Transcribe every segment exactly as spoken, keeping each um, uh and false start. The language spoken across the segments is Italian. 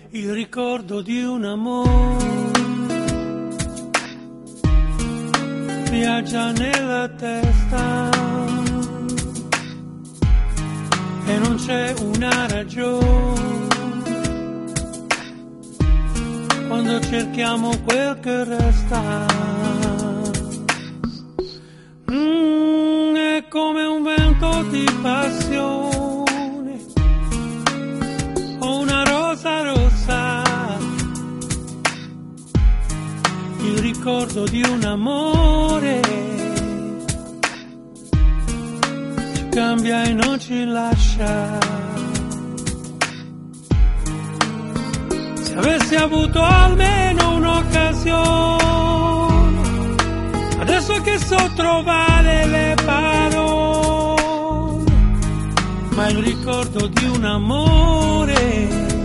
il ricordo di un amore viaggia nella testa e non c'è una ragione quando cerchiamo quel che resta. Mm, è come un vento di passione o una rosa rossa, il ricordo di un amore ci cambia e non ci lascia. Se avessi avuto almeno un'occasione, adesso che so trovare le parole, ma il ricordo di un amore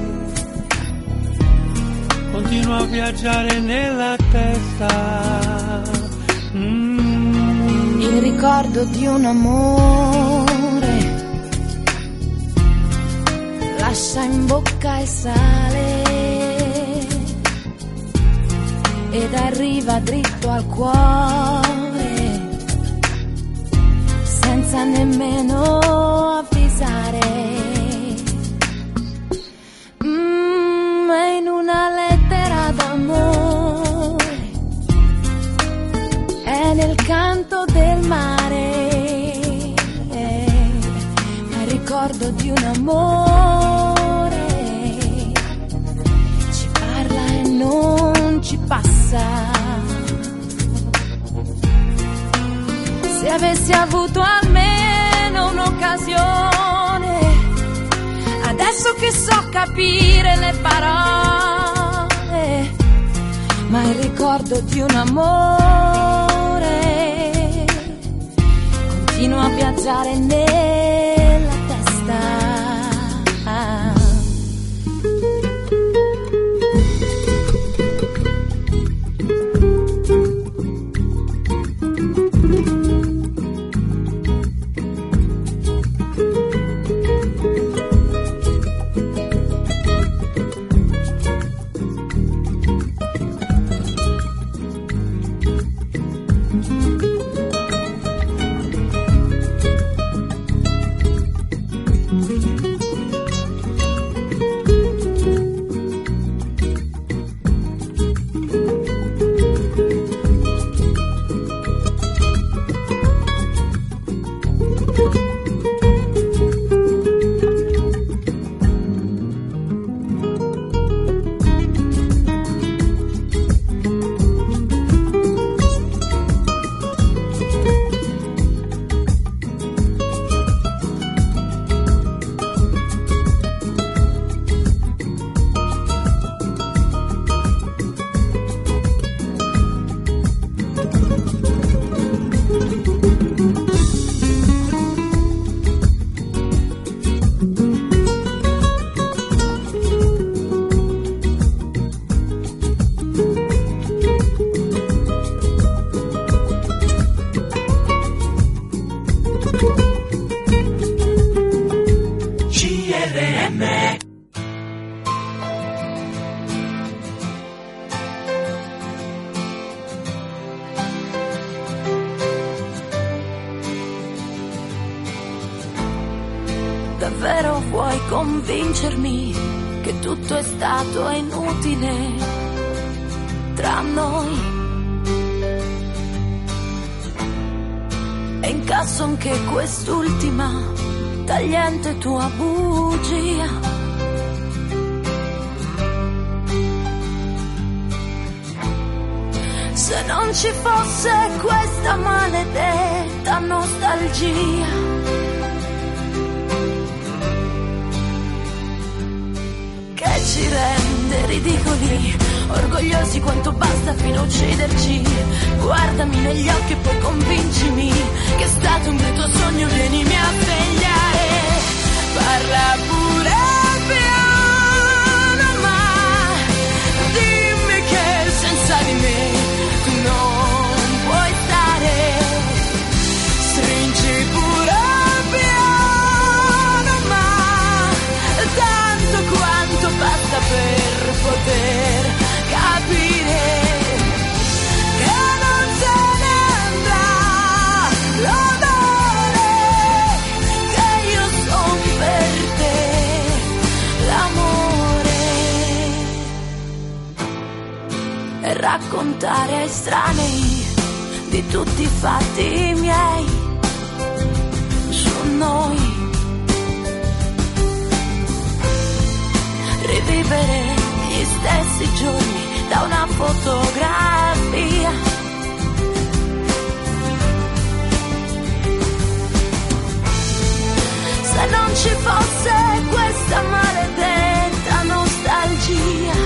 continua a viaggiare nella testa. Mm. Il ricordo di un amore lascia in bocca il sale ed arriva dritto al cuore senza nemmeno avvisare. Mm, è in una lettera d'amore, è nel canto del mare, è il ricordo di un amore, ci parla e non ci passa. Se avessi avuto almeno un'occasione, adesso che so capire le parole, ma il ricordo di un amore continua a viaggiare nella testa. Davvero vuoi convincermi che tutto è stato inutile tra noi? E incasso anche quest'ultima tagliente tua bugia. Se non ci fosse questa maledetta nostalgia, che ci rende ridicoli, orgogliosi quanto basta fino a ucciderci. Guardami negli occhi e poi convincimi che è stato un brutto sogno, vienimi a svegliare. Parla pure piano, ma dimmi che senza di me tu non puoi stare. Stringi pure piano, ma tanto quanto basta per raccontare ai estranei di tutti i fatti miei su noi. Rivivere gli stessi giorni da una fotografia. Se non ci fosse questa maledetta nostalgia,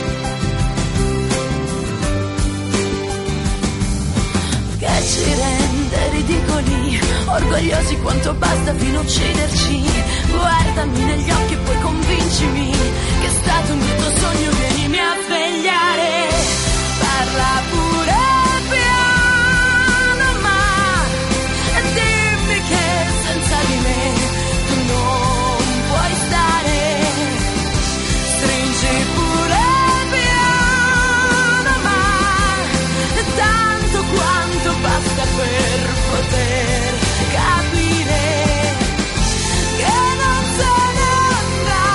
che ci rende ridicoli, orgogliosi quanto basta fino a ucciderci. Guardami negli occhi e poi convincimi che è stato un brutto sogno, vienimi a svegliare. Parla pure piano, ma dimmi che senza di me tu non puoi stare. Stringi pure piano, ma tanto quanto basta per poter capire che non se ne andrà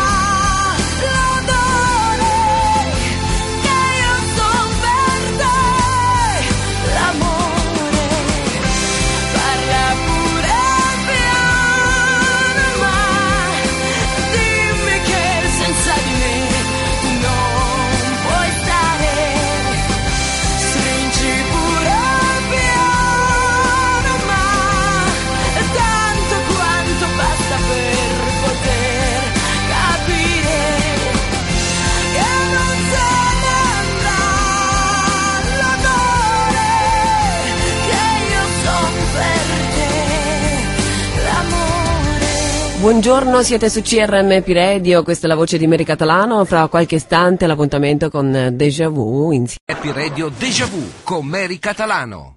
l'odore che io son per te, l'amore. Parla pure piano, ma dimmi che senza di me tu non puoi stare. Stringi pure piano, ma tanto quanto basta per poter capire che non se ne andrà l'odore che io son per te, l'amore. Buongiorno, siete su C R M P Radio, questa è la voce di Mary Catalano. Fra qualche istante l'appuntamento con Déjà Vu insieme. Happy Radio Déjà Vu con Mary Catalano.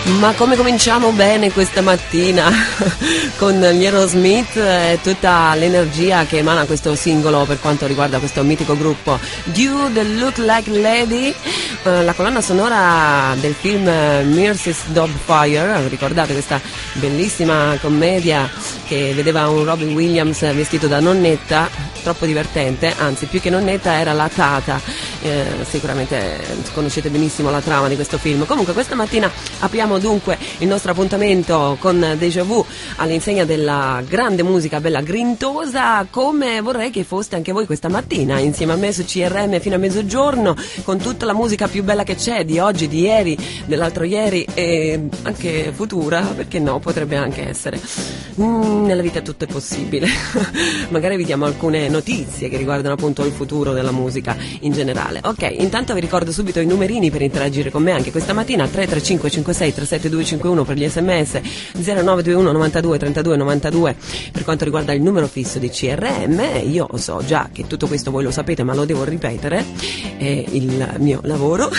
Ma come cominciamo bene questa mattina con gli Aerosmith e tutta l'energia che emana questo singolo per quanto riguarda questo mitico gruppo You The Look Like Lady, eh, la colonna sonora del film Murphy's Dogfire. Ricordate questa bellissima commedia che vedeva un Robin Williams vestito da nonnetta, troppo divertente, anzi più che nonnetta era la tata. Eh, sicuramente conoscete benissimo la trama di questo film. Comunque questa mattina apriamo dunque il nostro appuntamento con Déjà Vu all'insegna della grande musica bella grintosa, come vorrei che foste anche voi questa mattina insieme a me su C R M fino a mezzogiorno, con tutta la musica più bella che c'è di oggi, di ieri, dell'altro ieri e anche futura, perché no, potrebbe anche essere. Mm, nella vita tutto è possibile. Magari vi diamo alcune notizie che riguardano appunto il futuro della musica in generale. Ok, intanto vi ricordo subito i numerini per interagire con me anche questa mattina: tre tre cinque cinque sei tre sette due cinque uno per gli sms, zero nove due uno novantadue trentadue novantadue per quanto riguarda il numero fisso di C R M. Io so già che tutto questo voi lo sapete, ma lo devo ripetere, è il mio lavoro.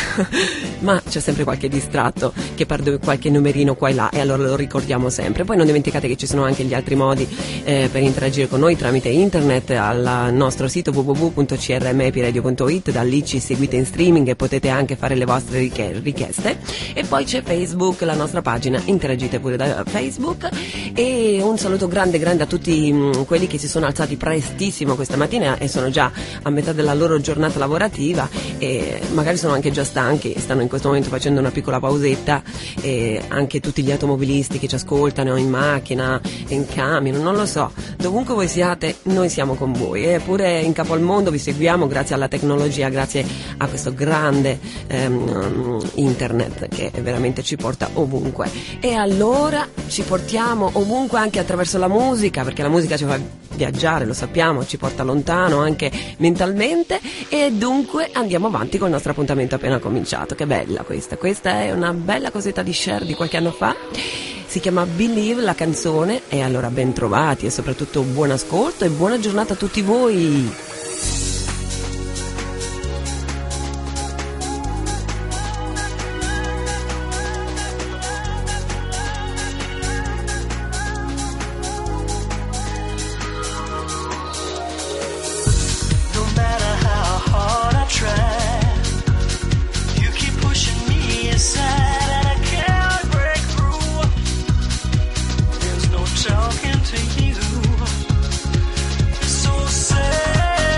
Ma c'è sempre qualche distratto che perde qualche numerino qua e là, e allora lo ricordiamo sempre. Poi non dimenticate che ci sono anche gli altri modi eh, per interagire con noi tramite internet al nostro sito w w w punto c r m epiradio punto it. Da lì ci seguite in streaming e potete anche fare le vostre richieste. E poi c'è Facebook, la nostra pagina, interagite pure da Facebook. E un saluto grande grande a tutti mh, quelli che si sono alzati prestissimo questa mattina e sono già a metà della loro giornata lavorativa e magari sono anche già stanchi, stanno in questo momento facendo una piccola pausetta, e anche tutti gli automobilisti che ci ascoltano in macchina, in camion, non lo so, dovunque voi siate noi siamo con voi, e pure in capo al mondo vi seguiamo grazie alla tecnologia, grazie a questo grande ehm, internet che veramente ci porta ovunque. E allora ci portiamo ovunque anche attraverso la musica, perché la musica ci fa viaggiare, lo sappiamo, ci porta lontano anche mentalmente, e dunque andiamo avanti col nostro appuntamento appena cominciato. Che bella questa, questa è una bella cosetta di Cher di qualche anno fa, si chiama Believe la canzone, e allora ben trovati e soprattutto buon ascolto e buona giornata a tutti voi. Talking to you, so sad.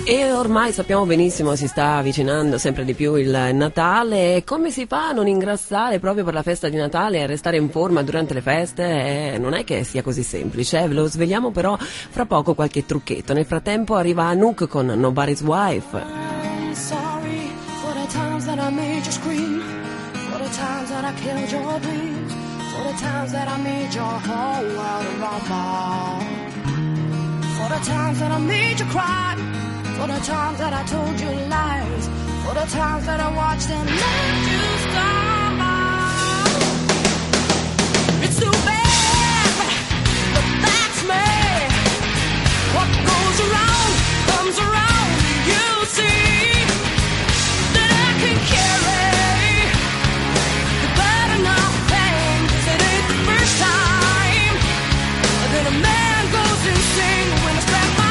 E ormai sappiamo benissimo, si sta avvicinando sempre di più il Natale. Come si fa a non ingrassare proprio per la festa di Natale e restare in forma durante le feste? Eh, non è che sia così semplice, eh? Ve lo svegliamo però fra poco qualche trucchetto. Nel frattempo arriva Anouk con Nobody's Wife. I'm sorry for the times that I made you scream, for the times that I killed your dreams, for the times that I made your whole world rumble, for the times that I made you cry, for the times that I told you lies, for the times that I watched and let you stumble. It's too bad, but that's me. What goes around comes around. You see that I can carry the burden of pain, 'cause it ain't the first time that a man goes insane when I strap my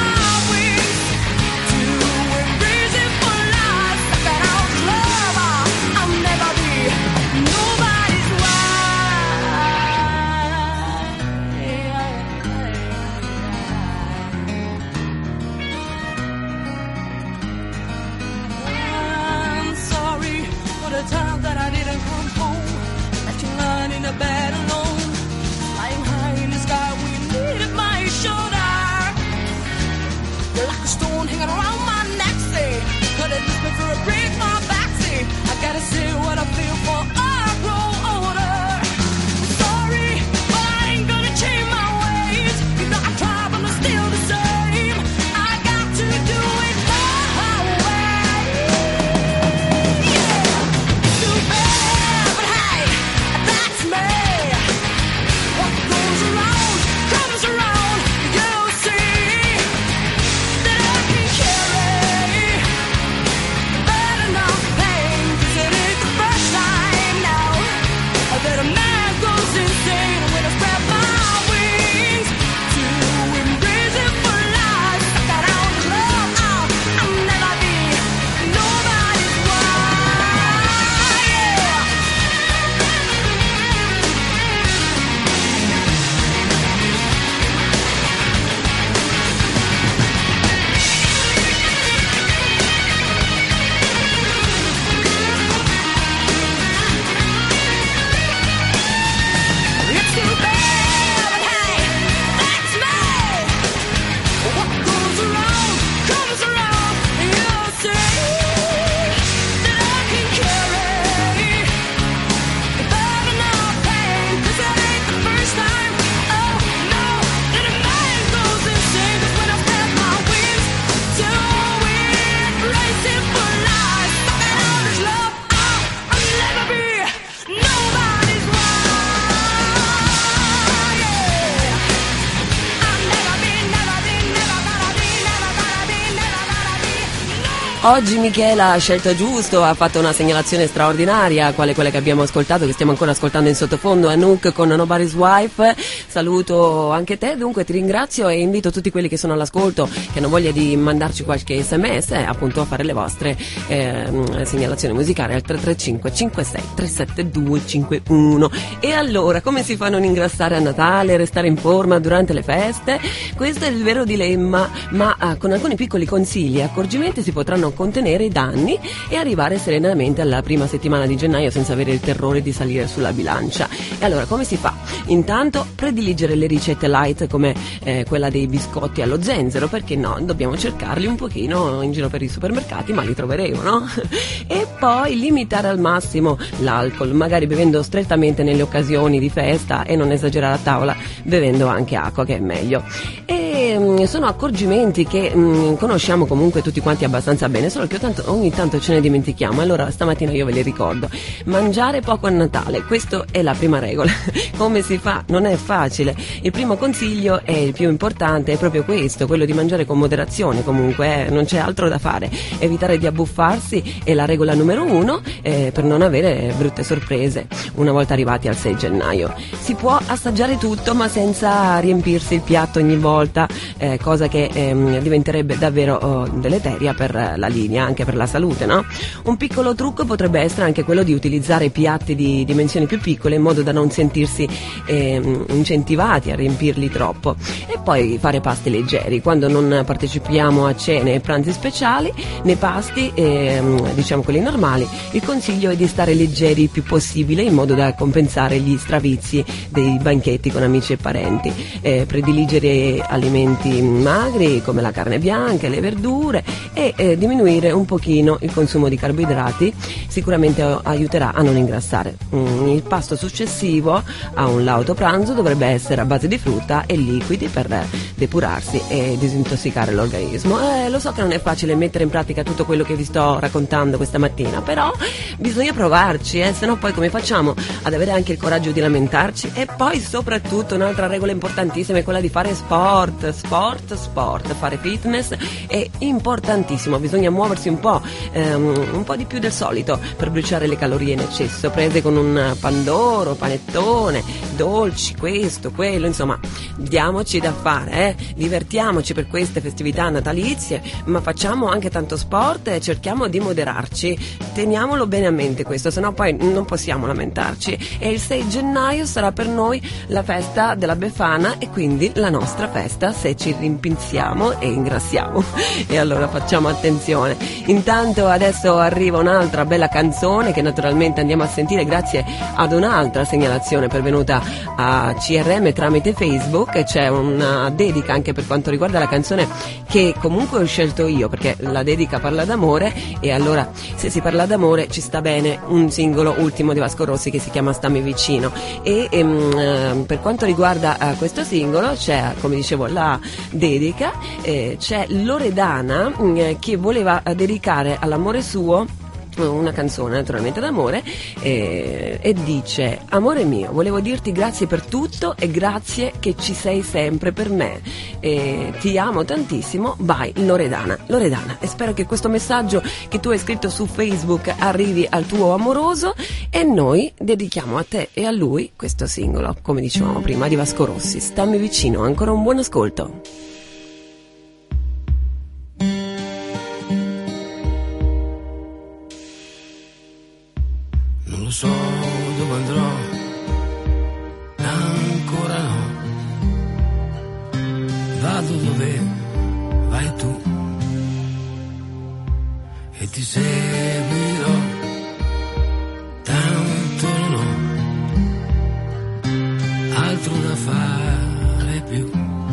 bed alone, flying high in the sky, we needed my shoulder. You're like a stone hanging around my neck, say, could it lift me for a break my back, say, I gotta say what I feel for I grow older. Sorry, but I ain't gonna change my ways, you know I try but I'm still the same, I got to do it my way. Yeah, too bad, but hey, that's me. What goes around comes around. You see that I can carry the burden of pain, 'cause it ain't the first time now that a man goes insane when I spread my wings to embrace it for life. I got out of love, oh, I'll never be nobody's wife. Yeah. It's too bad, but hey, that's me. What goes around comes around. You see that I can carry the burden of pain, 'cause it ain't the first time, oh no, that a man goes insane. 'Cause when I spread my wings to embrace it for life, fucking all this love, oh, I'll never be nobody's wife. Yeah, I'll never be, never be, never gonna be, never gonna be, never gonna be, no. Oggi Michela ha scelto giusto, ha fatto una segnalazione straordinaria, quale quella che abbiamo ascoltato, che stiamo ancora ascoltando in sottofondo, Anouk con Nobody's Wife. Saluto anche te, dunque ti ringrazio e invito tutti quelli che sono all'ascolto, che hanno voglia di mandarci qualche sms, eh, appunto a fare le vostre eh, segnalazioni musicali al tre tre cinque cinque sei tre sette due cinque uno. E allora, come si fa a non ingrassare a Natale, restare in forma durante le feste? Questo è il vero dilemma, ma ah, con alcuni piccoli consigli e accorgimenti si potranno contenere i danni e arrivare serenamente alla prima settimana di gennaio senza avere il terrore di salire sulla bilancia. E allora come si fa? Intanto prediligere le ricette light come eh, quella dei biscotti allo zenzero, perché no, dobbiamo cercarli un pochino in giro per i supermercati, ma li troveremo, no? E poi limitare al massimo l'alcol, magari bevendo strettamente nelle occasioni di festa e non esagerare a tavola bevendo anche acqua, che è meglio. E mh, sono accorgimenti che mh, conosciamo comunque tutti quanti abbastanza bene, solo che tanto, ogni tanto ce ne dimentichiamo. Allora stamattina io ve li ricordo: mangiare poco a Natale, questa è la prima regola. Come si fa? Non è facile. Il primo consiglio è il più importante, è proprio questo, quello di mangiare con moderazione. Comunque eh, non c'è altro da fare, evitare di abbuffarsi è la regola numero uno, eh, per non avere brutte sorprese una volta arrivati al sei gennaio. Si può assaggiare tutto ma senza riempirsi il piatto ogni volta, eh, cosa che ehm, diventerebbe davvero oh, deleteria per la linea anche per la salute, no? Un piccolo trucco potrebbe essere anche quello di utilizzare piatti di dimensioni più piccole in modo da non sentirsi eh, incentivati a riempirli troppo, e poi fare pasti leggeri. Quando non partecipiamo a cene e pranzi speciali, nei pasti eh, diciamo quelli normali, il consiglio è di stare leggeri il più possibile in modo da compensare gli stravizi dei banchetti con amici e parenti. Eh, prediligere alimenti magri come la carne bianca e le verdure e eh, diminuire un pochino il consumo di carboidrati sicuramente aiuterà a non ingrassare. Mm, il pasto successivo a un lauto pranzo dovrebbe essere a base di frutta e liquidi per depurarsi e disintossicare l'organismo. Eh, lo so che non è facile mettere in pratica tutto quello che vi sto raccontando questa mattina, però bisogna provarci, eh, se no poi come facciamo ad avere anche il coraggio di lamentarci? E poi soprattutto un'altra regola importantissima è quella di fare sport, sport, sport, fare fitness è importantissimo, bisogna muoversi un po', ehm, un po' di più del solito per bruciare le calorie in eccesso, prese con un pandoro, panettone, dolci, questo, quello, insomma, diamoci da fare, eh? Divertiamoci per queste festività natalizie, ma facciamo anche tanto sport e cerchiamo di moderarci, teniamolo bene a mente questo, sennò poi non possiamo lamentarci. E il sei gennaio sarà per noi la festa della Befana e quindi la nostra festa se ci rimpinziamo e ingrassiamo, e allora facciamo attenzione. Intanto adesso arriva un'altra bella canzone che naturalmente andiamo a sentire grazie ad un'altra segnalazione pervenuta a C R M tramite Facebook, e c'è una dedica anche per quanto riguarda la canzone che comunque ho scelto io, perché la dedica parla d'amore, e allora se si parla d'amore ci sta bene un singolo ultimo di Vasco Rossi che si chiama Stammi vicino. E ehm, per quanto riguarda uh, questo singolo c'è, come dicevo, la dedica, eh, c'è Loredana mh, che voleva uh, dedicare all'amore suo una canzone naturalmente d'amore, eh, e dice: amore mio, volevo dirti grazie per tutto e grazie che ci sei sempre per me, eh, ti amo tantissimo, bye Loredana. Loredana, e spero che questo messaggio che tu hai scritto su Facebook arrivi al tuo amoroso, e noi dedichiamo a te e a lui questo singolo, come dicevamo prima, di Vasco Rossi, Stammi vicino. Ancora un buon ascolto. Non so dove andrò, ancora no. Vado dove vai tu e ti seguirò, tanto non ho altro da fare più.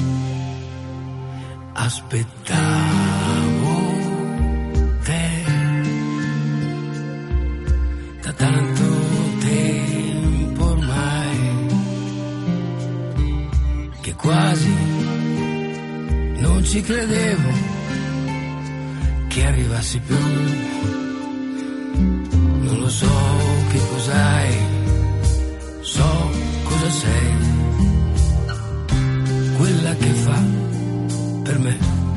Aspettavo te da tanto tempo ormai, che quasi non ci credevo che arrivassi più. Non lo so che cos'hai, so cosa sei, quella che fa per me.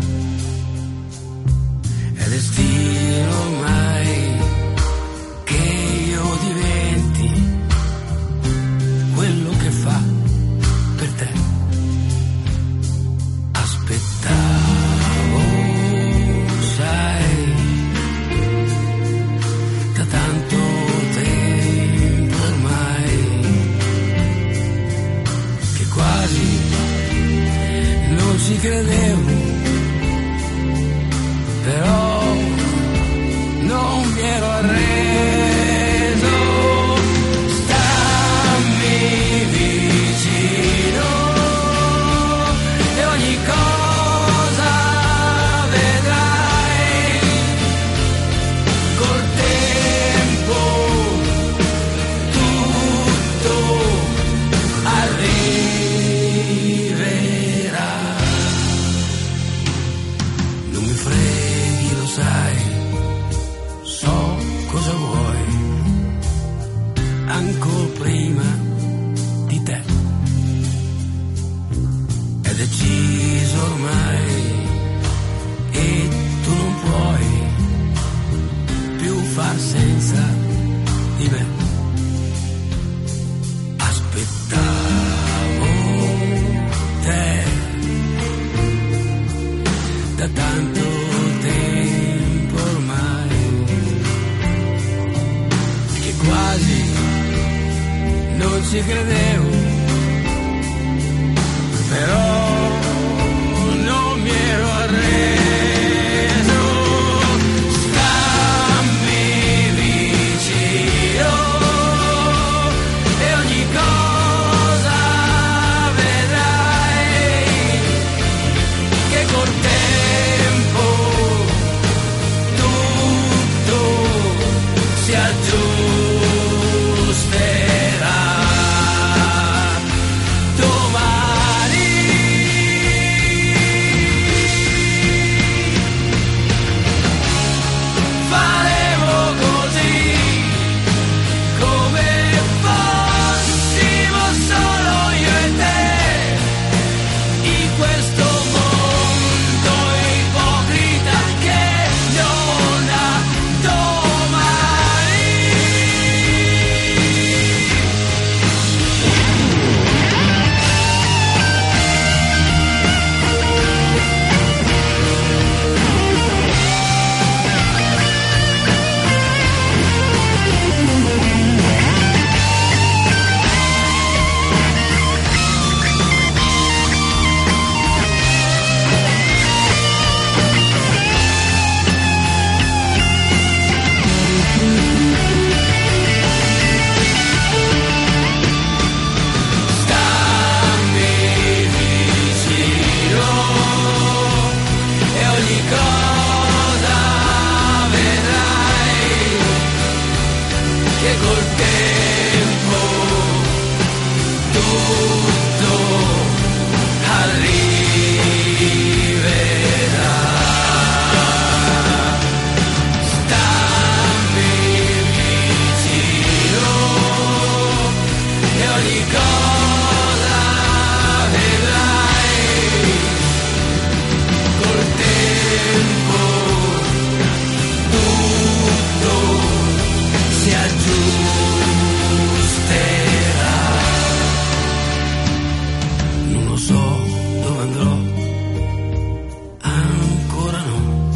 È destino ormai che io diventi quello che fa per te. Aspettavo, sai, da tanto tempo ormai, che quasi non ci credevo ci credevo, però non mi ero arreso. Stammi vicino e ogni cosa vedrai che col tempo tutto si aggiusterà. Domani faremo così come fossimo solo io e te in questo mondo ipocrita che non ha domani. Stammi vicino e ogni cosa vedrai che col tempo tutto arriverà. Stammi vicino e ogni cosa vedrai col tempo tutto si aggiusterà. Non lo so dove andrò, ancora no.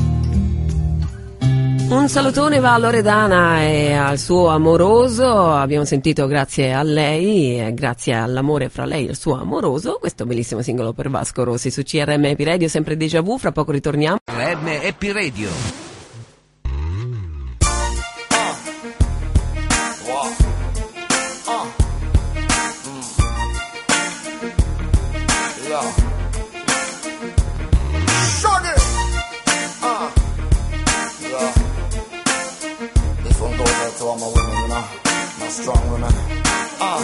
Un salutone va a Loredana e al suo amoroso. Abbiamo sentito grazie a lei e grazie all'amore fra lei e il suo amoroso questo bellissimo singolo per Vasco Rossi su C R M Happy Radio, sempre Déjà Vu. Fra poco ritorniamo. R M Happy Radio. This one goes out to all my women, you know, my strong women. Uh.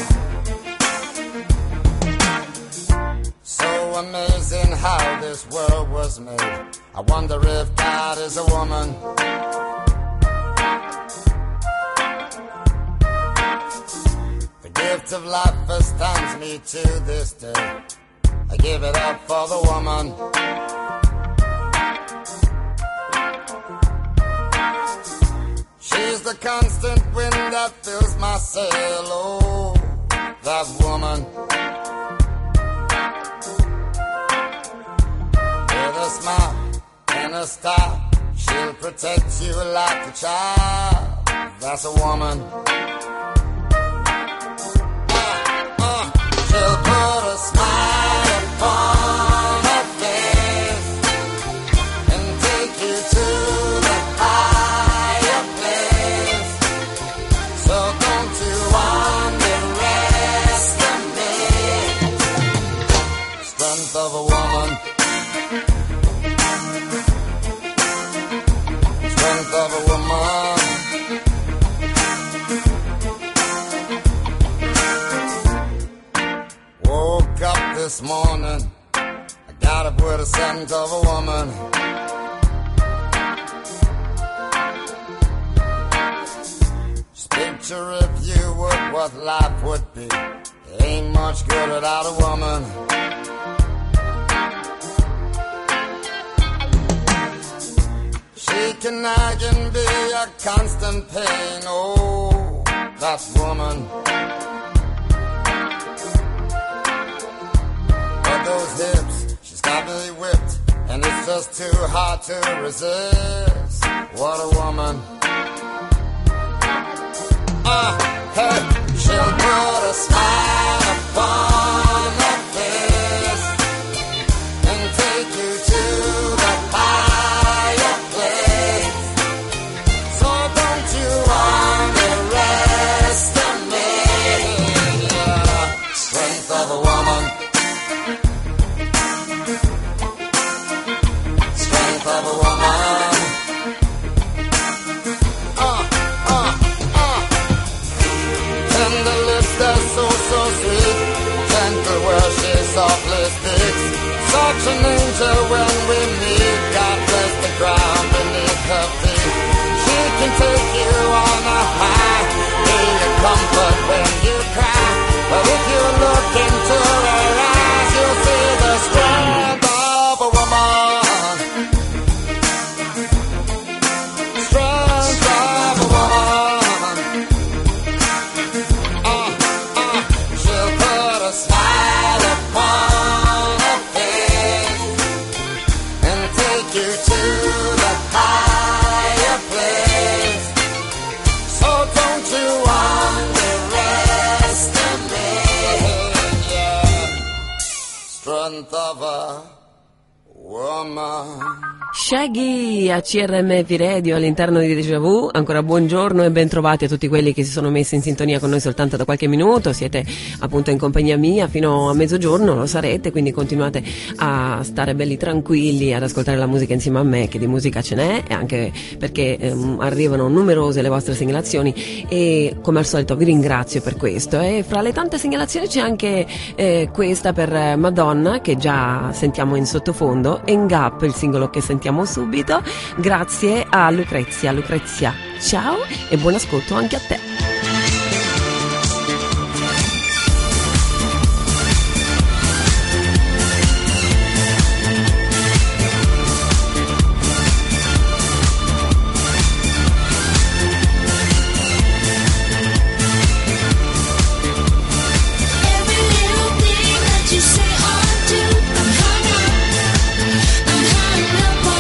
So amazing how this world was made. I wonder if God is a woman. The gift of life astounds me to this day. I give it up for the woman. She's the constant wind that fills my sail, oh, that woman. With a smile and a star, she'll protect you like a child. That's a woman. Uh, uh, she'll put a smile upon her face and take you to the higher place. So don't you underestimate the strength of a woman. Strength of a woman. Woke up this morning, I got up with a scent of a woman. Just picture if you would what life would be. It ain't much good without a woman. She can nag and be a constant pain, oh, that woman. But those hips, she's got me whipped, and it's just too hard to resist. What a woman. Ah, uh, hey, she she'll put a smile upon her face and take you to the higher place. So don't you underestimate the strength of a woman. Strength of a woman. Uh, uh, uh. Tender lips that's so, so sweet. Gentle where she softly speaks. Such an angel when we meet. God bless the ground beneath her feet. She can take you on a high, be your comfort when you cry. But if you look into her eyes, you'll see the strength of a woman. Strength of a woman. Uh, uh, she'll put a smile upon her face and take you to the higher place. So don't you underestimate, yeah, strength of a woman. Shaggy a C R M P Radio all'interno di Déjà Vu. Ancora buongiorno e ben trovati a tutti quelli che si sono messi in sintonia con noi soltanto da qualche minuto. Siete appunto in compagnia mia fino a mezzogiorno, lo sarete, quindi continuate a stare belli tranquilli ad ascoltare la musica insieme a me, che di musica ce n'è, e anche perché ehm, arrivano numerose le vostre segnalazioni e come al solito vi ringrazio per questo. E fra le tante segnalazioni c'è anche eh, questa per Madonna, che già sentiamo in sottofondo, e Gap, il singolo che sentiamo subito, grazie a Lucrezia. Lucrezia, ciao e buon ascolto anche a te.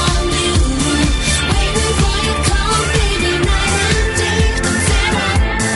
Waiting for your call, baby, night and day. I'm fed up.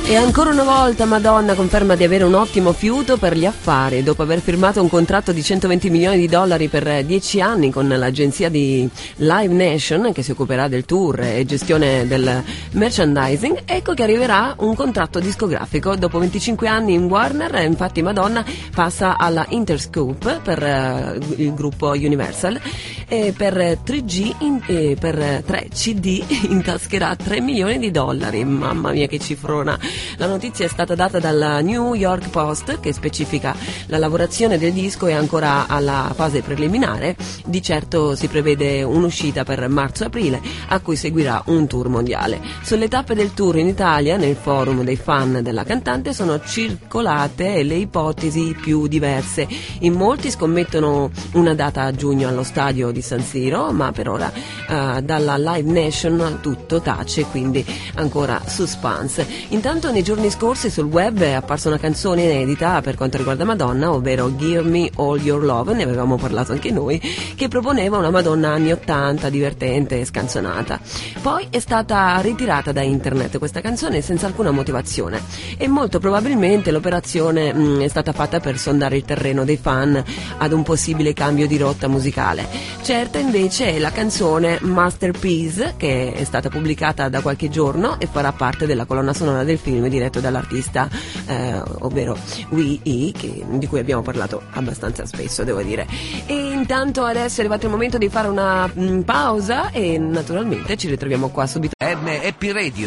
E ancora una volta Madonna conferma di avere un ottimo fiuto per gli affari. Dopo aver firmato un contratto di centoventi milioni di dollari per dieci anni con l'agenzia di Live Nation, che si occuperà del tour e gestione del merchandising, ecco che arriverà un contratto discografico. Dopo venticinque anni in Warner, infatti Madonna passa alla Interscope per uh, il gruppo Universal, e per tre G in, e per tre C D intascherà tre milioni di dollari. Mamma mia che cifrona. La notizia è stata data dalla New York Post, che specifica la lavorazione del disco è ancora alla fase preliminare. Di certo si prevede un'uscita per marzo-aprile, a cui seguirà un tour mondiale. Sulle tappe del tour in Italia, nel forum dei fan della cantante, sono circolate le ipotesi più diverse. In molti scommettono una data a giugno allo stadio di San Siro, ma per ora uh, dalla Live Nation tutto tace, quindi ancora suspense. Intanto nei giorni scorsi sul web è apparsa una canzone inedita per quanto riguarda Madonna, ovvero Give Me All Your Love, ne avevamo parlato anche noi, che proponeva una Madonna anni ottanta, divertente e scanzonata. Poi è stata ritirata da internet questa canzone senza alcuna motivazione, e molto probabilmente l'operazione mh, è stata fatta per sondare il terreno dei fan ad un possibile cambio di rotta musicale. Certa invece è la canzone Masterpiece, che è stata pubblicata da qualche giorno e farà parte della colonna sonora del film diretto dall'artista eh, ovvero Wee, che, di cui abbiamo parlato abbastanza spesso, devo dire. E intanto adesso è arrivato il momento di fare una mh, pausa, e naturalmente ci ritroviamo qua subito. M Happy Radio.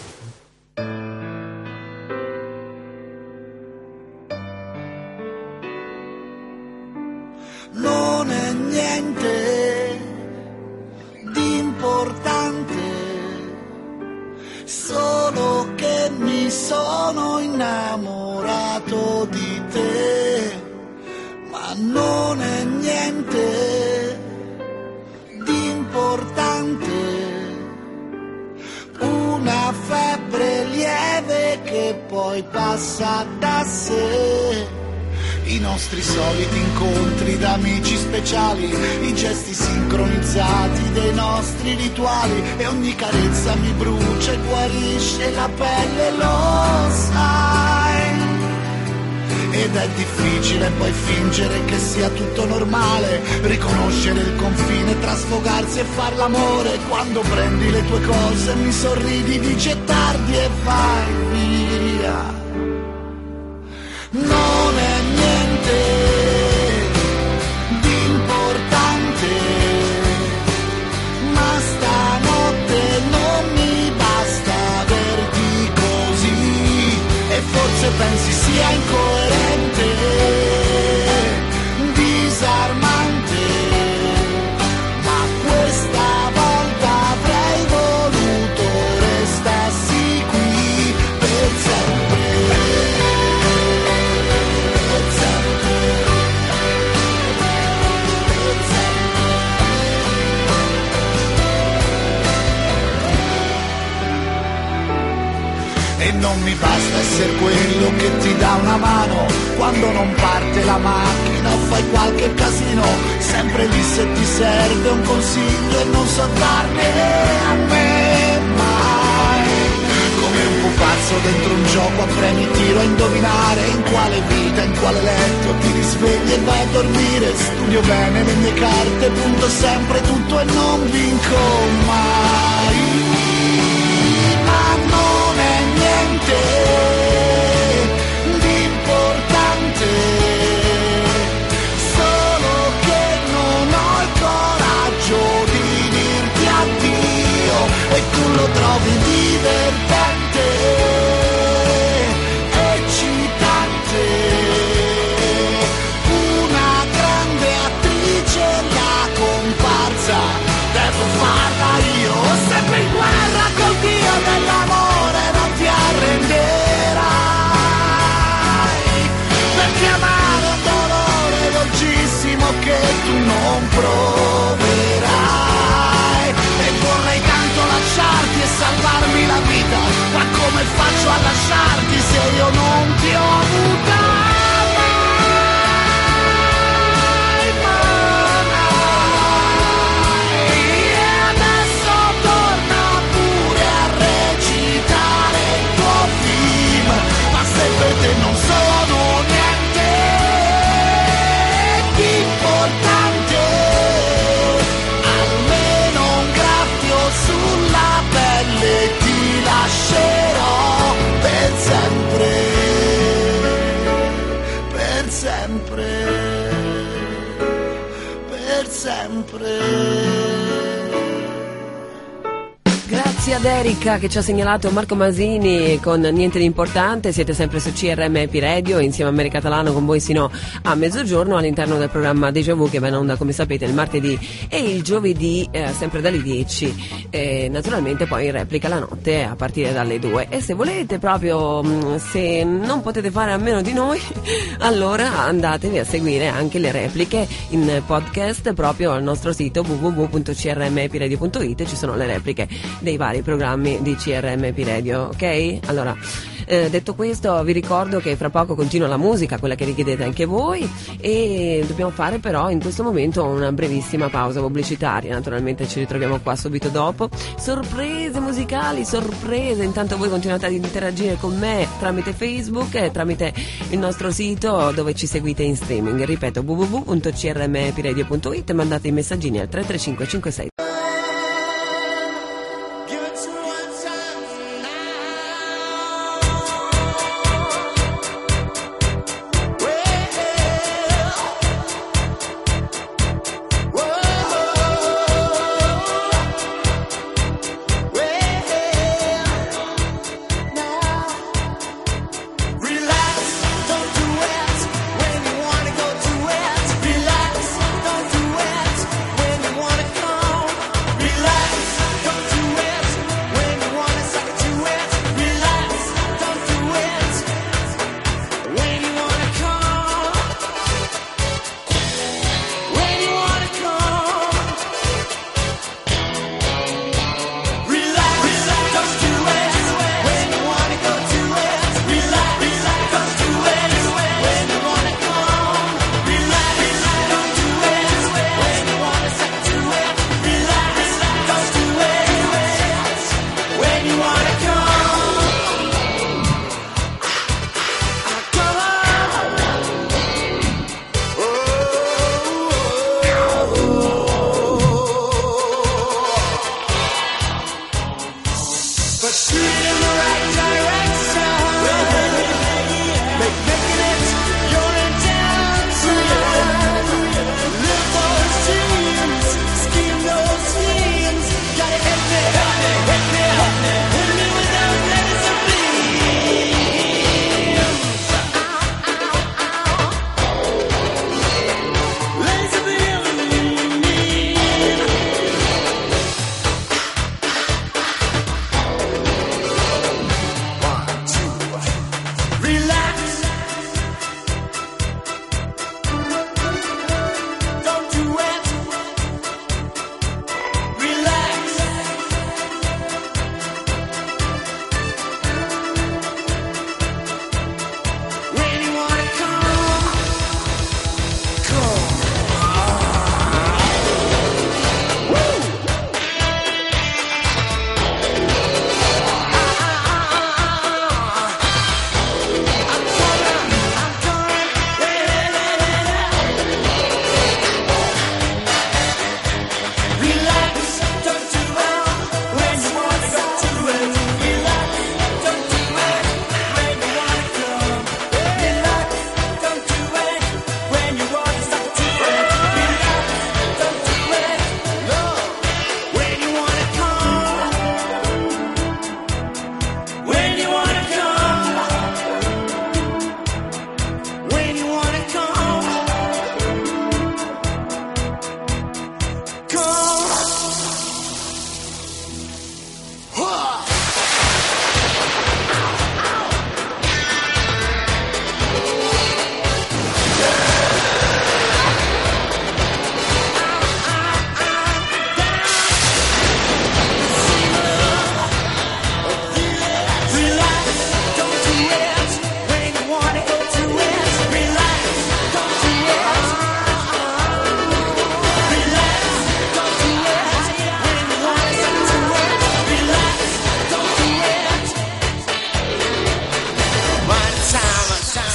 Non è niente di importante, solo che mi sono innamorato di te. Ma non è niente di importante, una febbre lieve che poi passa da sé. I nostri soliti incontri d'amici speciali, i gesti sincronizzati dei nostri rituali, e ogni carezza mi brucia e guarisce la pelle, lo sai. Ed è difficile poi fingere che sia tutto normale, riconoscere il confine tra sfogarsi e far l'amore, quando prendi le tue cose mi sorridi, dici è tardi e vai via. Non è niente di importante, ma stanotte non mi basta averti così, e forse pensi sia incoerente, disarmante, ma questa volta avrei voluto restassi qui per sempre. E non mi basta essere quello che ti dà una mano quando non parte la macchina o fai qualche casino, sempre lì se ti serve un consiglio e non so darne a me mai. Come un pupazzo dentro un gioco a premi tiro a indovinare in quale vita, in quale letto ti risvegli e vai a dormire. Studio bene le mie carte, punto sempre tutto e non vinco mai. Ma non è niente di importante, solo che non ho il coraggio di dirti addio, e tu lo trovi divertente, eccitante. Una grande attrice, la comparsa, devo farla io, sempre in guerra col dio dell'amore. sempre. Grazie ad Erika che ci ha segnalato Marco Masini con Niente di Importante. Siete sempre su C R M Happy Radio insieme a Mary Catalano con voi sino a mezzogiorno all'interno del programma Déjà Vu che va in onda, come sapete, il martedì e il giovedì eh, sempre dalle dieci e naturalmente poi in replica la notte a partire dalle due. E se volete proprio, se non potete fare a meno di noi, allora andatevi a seguire anche le repliche in podcast proprio al nostro sito w w w punto c r m happy radio punto i t. Ci sono le repliche dei vari programmi di C R M Happy Radio, ok? Allora, eh, detto questo, vi ricordo che fra poco continua la musica, quella che richiedete anche voi, e dobbiamo fare però in questo momento una brevissima pausa pubblicitaria. Naturalmente ci ritroviamo qua subito dopo. Sorprese musicali, sorprese. Intanto voi continuate ad interagire con me tramite Facebook e tramite il nostro sito dove ci seguite in streaming. Ripeto, w w w punto c r m happy radio punto i t e mandate i messaggini al tre tre cinque cinque sei. Relax, don't do it when you wanna come.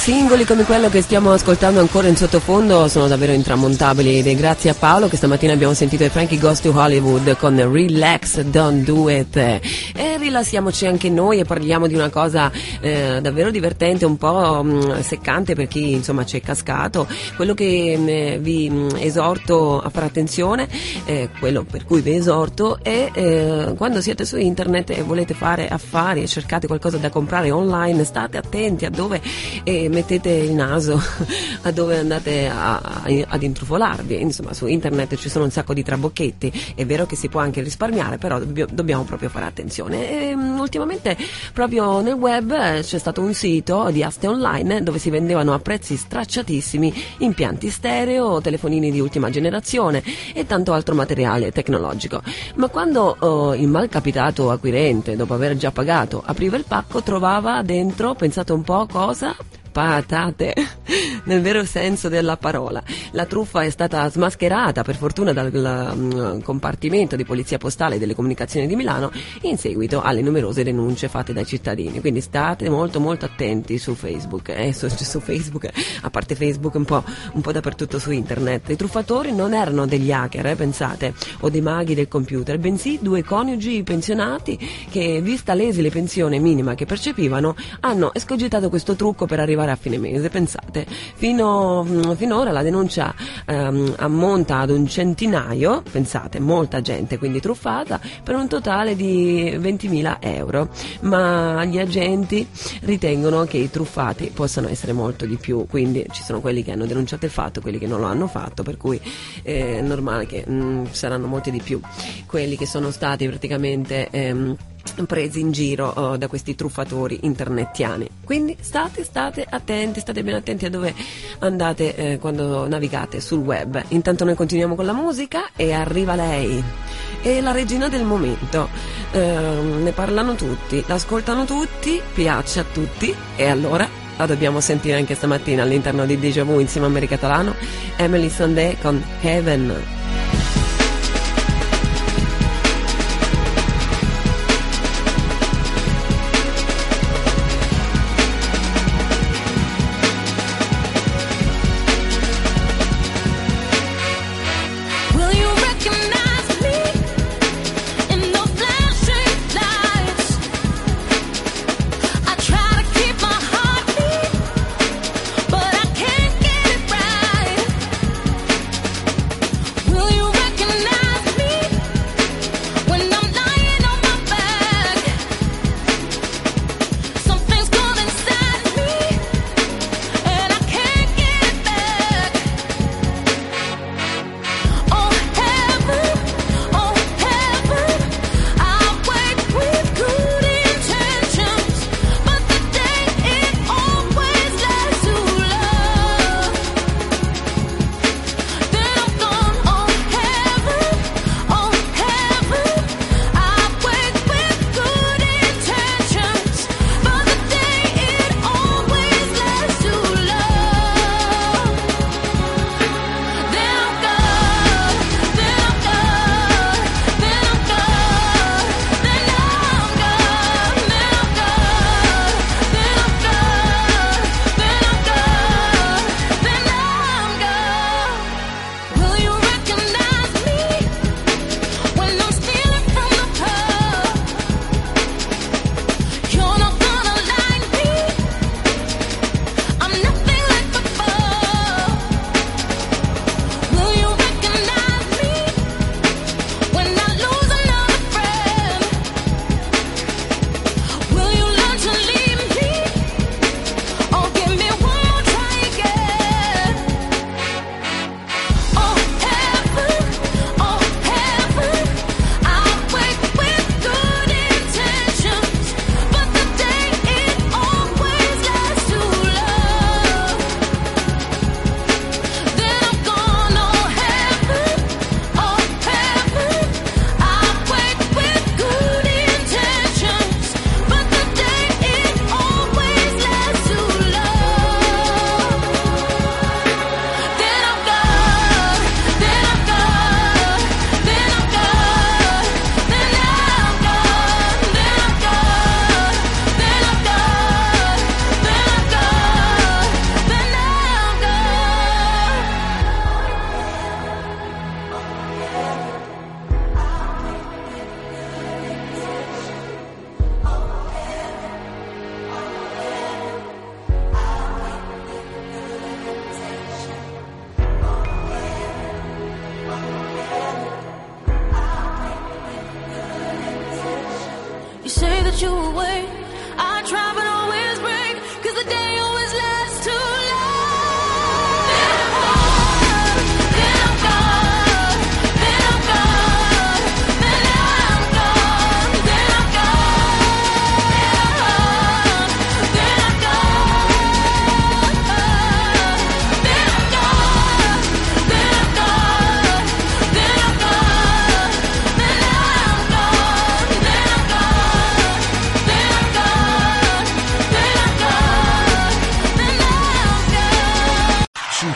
Singoli come quello che stiamo ascoltando ancora in sottofondo sono davvero intramontabili ed è grazie a Paolo che stamattina abbiamo sentito i Frankie Goes to Hollywood con Relax, Don't Do It, e rilassiamoci anche noi e parliamo di una cosa eh, davvero divertente, un po' mh, seccante per chi insomma ci è cascato. Quello che mh, vi mh, esorto a fare attenzione, eh, quello per cui vi esorto è eh, quando siete su internet e volete fare affari e cercate qualcosa da comprare online, state attenti a dove eh, mettete il naso, a dove andate a, a, ad intrufolarvi. Insomma, su internet ci sono un sacco di trabocchetti, è vero che si può anche risparmiare, però dobb- dobbiamo proprio fare attenzione. E, um, ultimamente proprio nel web eh, c'è stato un sito di aste online dove si vendevano a prezzi stracciatissimi impianti stereo, telefonini di ultima generazione e tanto altro materiale tecnologico. Ma quando oh, il malcapitato acquirente, dopo aver già pagato, apriva il pacco, trovava dentro, pensate un po' cosa? Patate, nel vero senso della parola. La truffa è stata smascherata per fortuna dal um, compartimento di polizia postale e delle comunicazioni di Milano in seguito alle numerose denunce fatte dai cittadini, quindi state molto molto attenti su Facebook, eh, su, su Facebook, a parte Facebook un po', un po' dappertutto su internet. I truffatori non erano degli hacker, eh, pensate, o dei maghi del computer, bensì due coniugi pensionati che, vista l'esile pensione minima che percepivano, hanno escogitato questo trucco per arrivare a fine mese. Pensate, fino finora la denuncia ehm, ammonta ad un centinaio, pensate, molta gente quindi truffata, per un totale di ventimila euro, ma gli agenti ritengono che i truffati possano essere molto di più, quindi ci sono quelli che hanno denunciato il fatto, quelli che non lo hanno fatto, per cui è normale che mh, saranno molti di più quelli che sono stati praticamente ehm, presi in giro uh, da questi truffatori internettiani. Quindi state state attenti, state ben attenti a dove andate eh, quando navigate sul web. Intanto noi continuiamo con la musica e arriva lei, è la regina del momento, uh, ne parlano tutti, l'ascoltano tutti, piace a tutti, e allora la dobbiamo sentire anche stamattina all'interno di Deja Vu insieme a Mary Catalano. Emily Sandé con Heaven. Will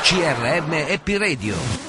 C R M Happy Radio.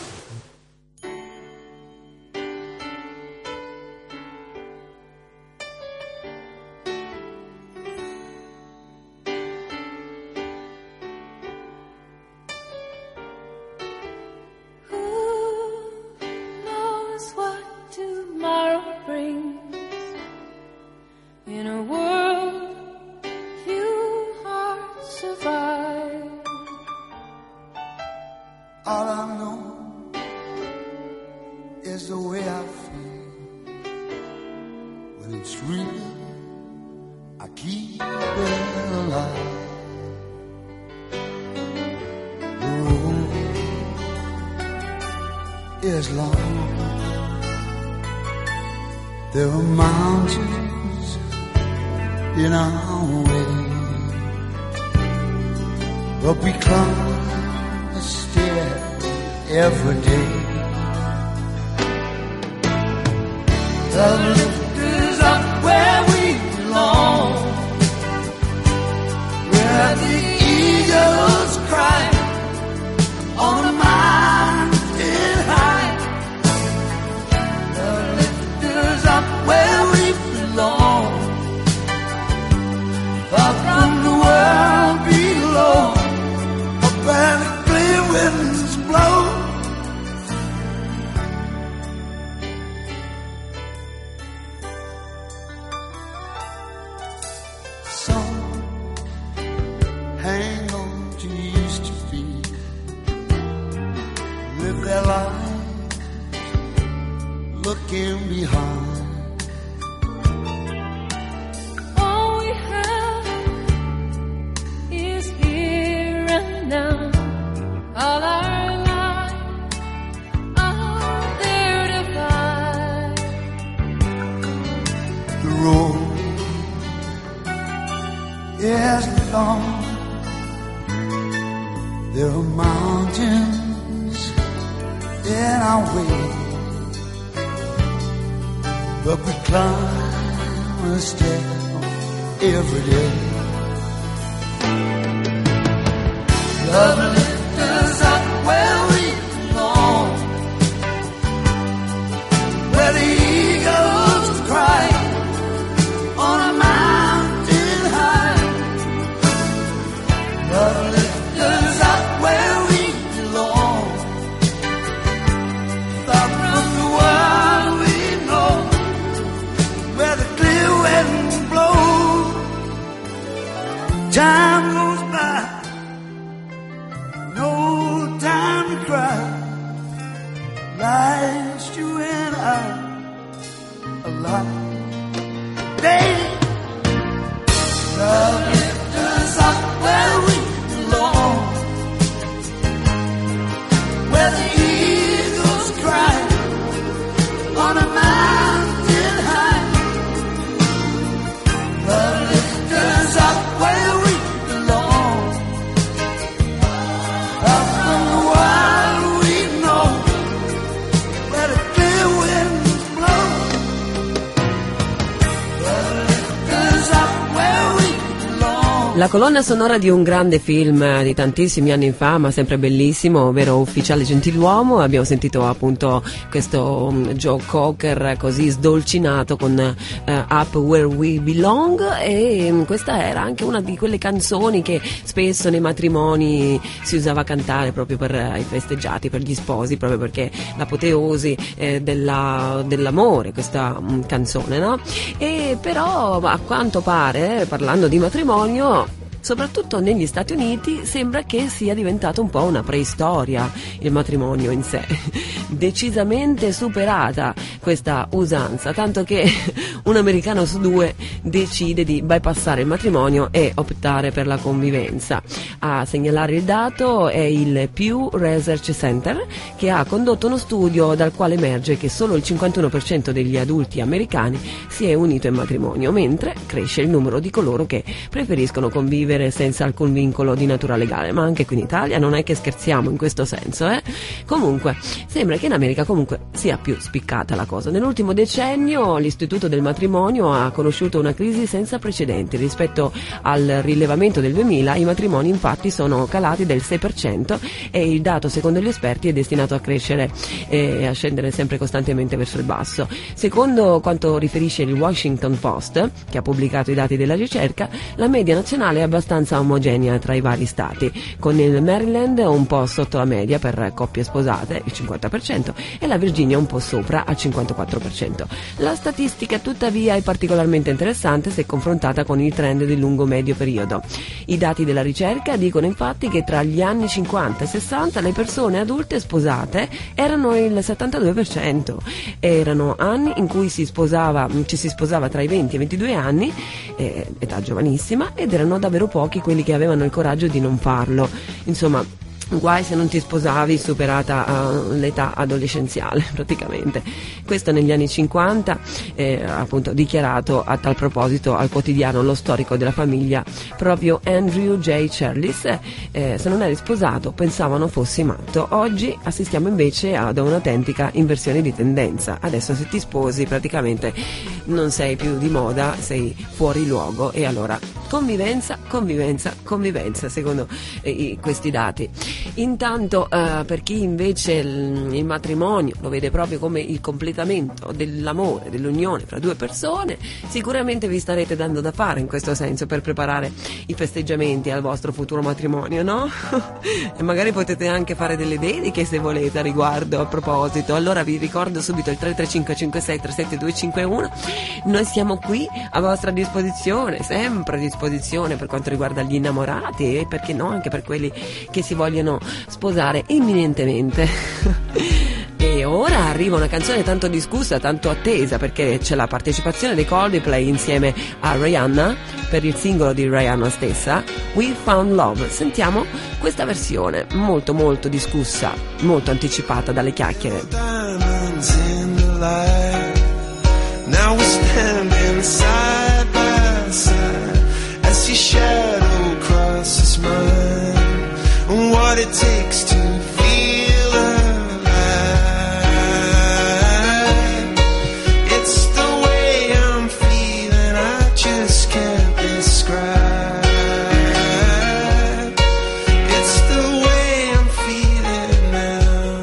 There are mountains in our way, but we climb a stair every day. The lift is up where we belong, where the eagles cry on a mountain high. The lift is up where we belong, far from the world below, up where the clear winds blow. Some hang on to used to be, live their lives looking behind. Yes, long. There are mountains in our way, but we climb a step every day. Love lifts us up where we belong, where the eagles cry on a mountain high. Love lifts us up where we belong, far from the world we know, where the clear wind blows. Time goes by, no time to cry. Life's you and I alive. Day, love lifts us up where we belong, where the eagles cry on a mountain high. Love lifts us up where we belong, far from the world we know, where the clear winds blow. Love lifts us up where we belong. La colonna sonora di un grande film di tantissimi anni fa, ma sempre bellissimo, ovvero Ufficiale Gentiluomo. Abbiamo sentito appunto questo um, Joe Cocker così sdolcinato con uh, Up Where We Belong, e um, questa era anche una di quelle canzoni che spesso nei matrimoni si usava a cantare proprio per uh, i festeggiati, per gli sposi, proprio perché l'apoteosi eh, della, dell'amore, questa um, canzone, no? E però a quanto pare, parlando di matrimonio, soprattutto negli Stati Uniti, sembra che sia diventato un po' una preistoria il matrimonio in sé, decisamente superata questa usanza, tanto che un americano su due decide di bypassare il matrimonio e optare per la convivenza. A segnalare il dato è il Pew Research Center, che ha condotto uno studio dal quale emerge che solo il cinquantuno per cento degli adulti americani si è unito in matrimonio, mentre cresce il numero di coloro che preferiscono convivere senza alcun vincolo di natura legale. Ma anche qui in Italia non è che scherziamo in questo senso, eh? Comunque sembra che in America comunque sia più spiccata la cosa. Nell'ultimo decennio l'Istituto del matrimonio ha conosciuto una crisi senza precedenti. Rispetto al rilevamento del duemila, i matrimoni infatti sono calati del sei per cento e il dato, secondo gli esperti, è destinato a crescere e a scendere sempre costantemente verso il basso. Secondo quanto riferisce il Washington Post, che ha pubblicato i dati della ricerca, la media nazionale è abbastanza omogenea tra i vari stati, con il Maryland un po' sotto la media per coppie sposate, il cinquanta per cento, e la Virginia un po' sopra, al cinquantaquattro per cento. La statistica tuttavia è particolarmente interessante se confrontata con il trend di lungo-medio periodo. I dati della ricerca dicono infatti che tra gli anni cinquanta e sessanta le persone adulte sposate erano il settantadue per cento. Erano anni in cui si sposava, ci si sposava tra i venti e i ventidue anni, eh, età giovanissima, ed erano davvero pochi quelli che avevano il coraggio di non farlo. Insomma, guai se non ti sposavi superata uh, l'età adolescenziale praticamente. Questo negli anni cinquanta, eh, appunto dichiarato a tal proposito al quotidiano Lo Storico della Famiglia proprio Andrew J. Charles. Eh, se non eri sposato pensavano fossi matto. Oggi assistiamo invece ad un'autentica inversione di tendenza. Adesso se ti sposi praticamente non sei più di moda, sei fuori luogo, e allora convivenza, convivenza, convivenza secondo eh, questi dati. Intanto eh, per chi invece il, il matrimonio lo vede proprio come il completamento dell'amore, dell'unione fra due persone, sicuramente vi starete dando da fare in questo senso per preparare i festeggiamenti al vostro futuro matrimonio, no? E magari potete anche fare delle dediche se volete a riguardo, a proposito. Allora vi ricordo subito il tre tre cinque cinque sei tre sette due cinque uno. Noi siamo qui a vostra disposizione, sempre a disposizione per quanto riguarda gli innamorati e perché no anche per quelli che si vogliono sposare imminentemente. E ora arriva una canzone tanto discussa, tanto attesa, perché c'è la partecipazione dei Coldplay insieme a Rihanna per il singolo di Rihanna stessa, We Found Love. Sentiamo questa versione molto molto discussa, molto anticipata dalle chiacchiere. Now we're standing side by side as your shadow crosses mine. What it takes to feel alive. It's the way I'm feeling, I just can't describe. It's the way I'm feeling now.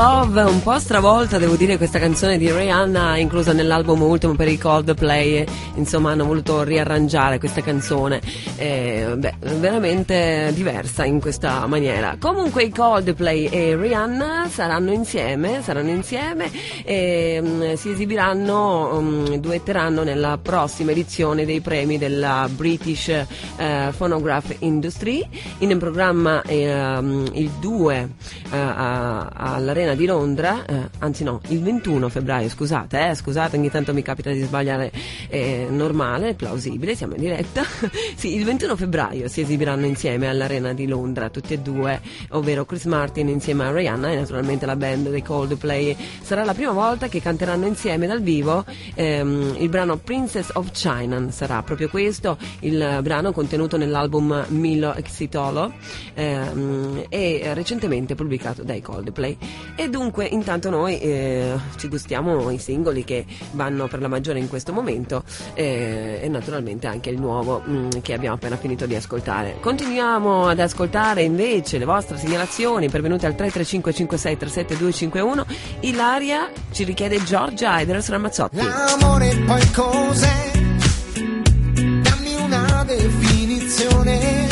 Love, un po' stravolta devo dire questa canzone di Rihanna, inclusa nell'album ultimo per i Coldplay. Insomma, hanno voluto riarrangiare questa canzone, eh, beh, veramente diversa in questa maniera. Comunque i Coldplay e Rihanna saranno insieme, saranno insieme e um, si esibiranno, um, duetteranno nella prossima edizione dei premi della British uh, Phonograph Industry, in programma eh, um, il due uh, a, all'Arena di Londra, uh, anzi no, il ventuno febbraio, scusate, eh, scusate, ogni tanto mi capita di sbagliare, eh, normale, plausibile, siamo in diretta. Sì, il ventuno febbraio si esibiranno insieme all'Arena di Londra, tutti e due, ovvero Chris Martin insieme a Rihanna e naturalmente la band dei Coldplay. Sarà la prima volta che canteranno insieme dal vivo ehm, il brano Princess of China. Sarà proprio questo il brano contenuto nell'album Milo Exitolo ehm, e recentemente pubblicato dai Coldplay. E dunque intanto noi eh, ci gustiamo i singoli che vanno per la maggiore in questo momento eh, e naturalmente anche il nuovo mh, che abbiamo appena finito di ascoltare. Continuiamo ad ascoltare invece le vostre segnalazioni pervenute al tre tre cinque cinque sei tre sette due cinque uno. Ilaria ci richiede Giorgia Eders Ramazzotti. L'amore poi cos'è? Dammi una definizione.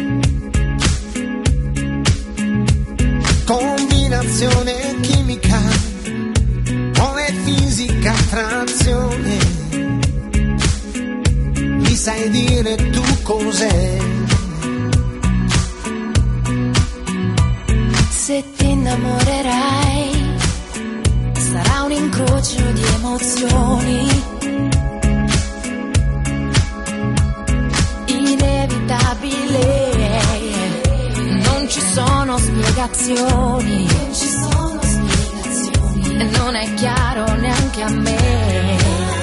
Combinazione chimica o è fisica attrazione? Mi sai dire tu cos'è? Se ti innamorerai sarà un incrocio di emozioni inevitabile, non ci sono spiegazioni, non ci sono spiegazioni e non è chiaro neanche a me.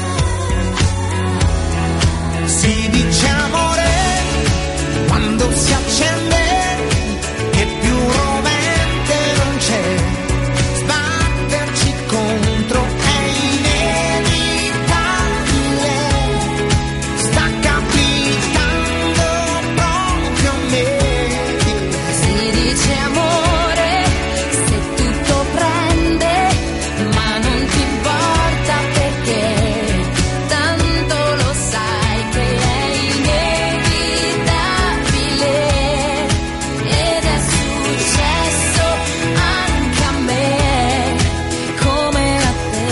Si dice amore quando si accende, che più rovente non c'è, sbatterci contro è inevitabile, sta capitando proprio a me. Si dice amore se tutto prende, ma non ti importa perché tanto lo sai che è inevitabile ed è successo anche a me come a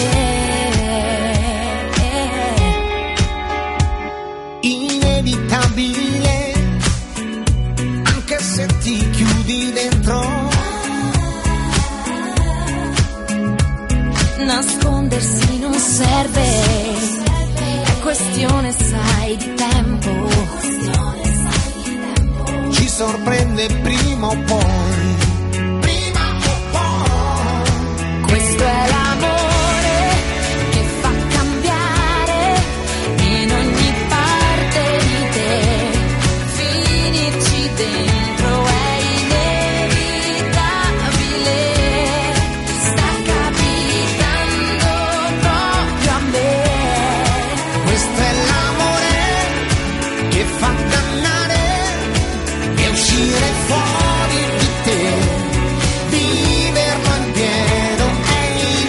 te. Inevitabile, anche se ti chiudi dentro. Nascondersi non serve, è questione sai di tempo. Ci sorprende prima o poi, prima o poi. Questo è l'amore che fa cambiare in ogni parte di te, finirci dentro è inevitabile, sta capitando proprio a me. Questo è l'amore che fa dannare e uscire fuori di te, viverlo in pieno è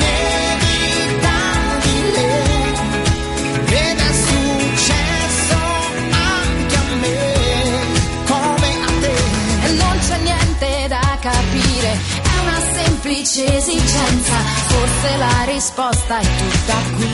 inevitabile ed è successo anche a me come a te. E non c'è niente da capire, è una semplice esigenza, forse la risposta è tutta qui.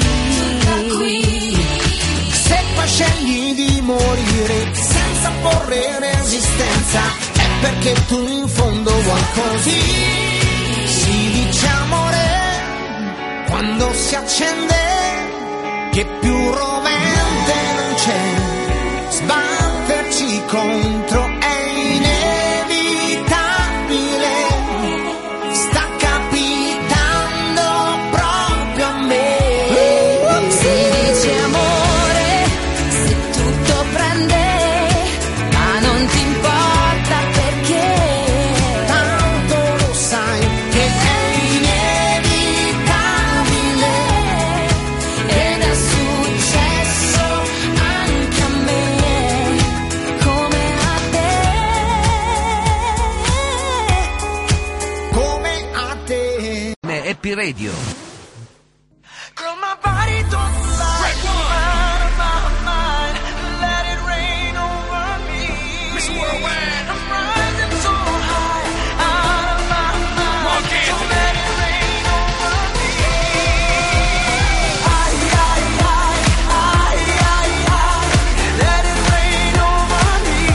Se poi scegli di morire senza porre resistenza, è perché tu in fondo vuoi così. Si dice amore quando si accende, che più rovente non c'è, sbatterci contro è inevitabile, sta capitando proprio a me. Si dice amore se tutto prende, ma non ti importa perché Tanto lo sai che è inevitabile ed è successo anche a me come a Happy Radio. Girl, my body don't lie. Out of my mind. Let it rain over me. Miss Worldwide. I'm rising so high. Out of my mind. Mark Anthony. So let it rain over me. Ay, ay, ay, ay, ay, ay. Let it rain over me.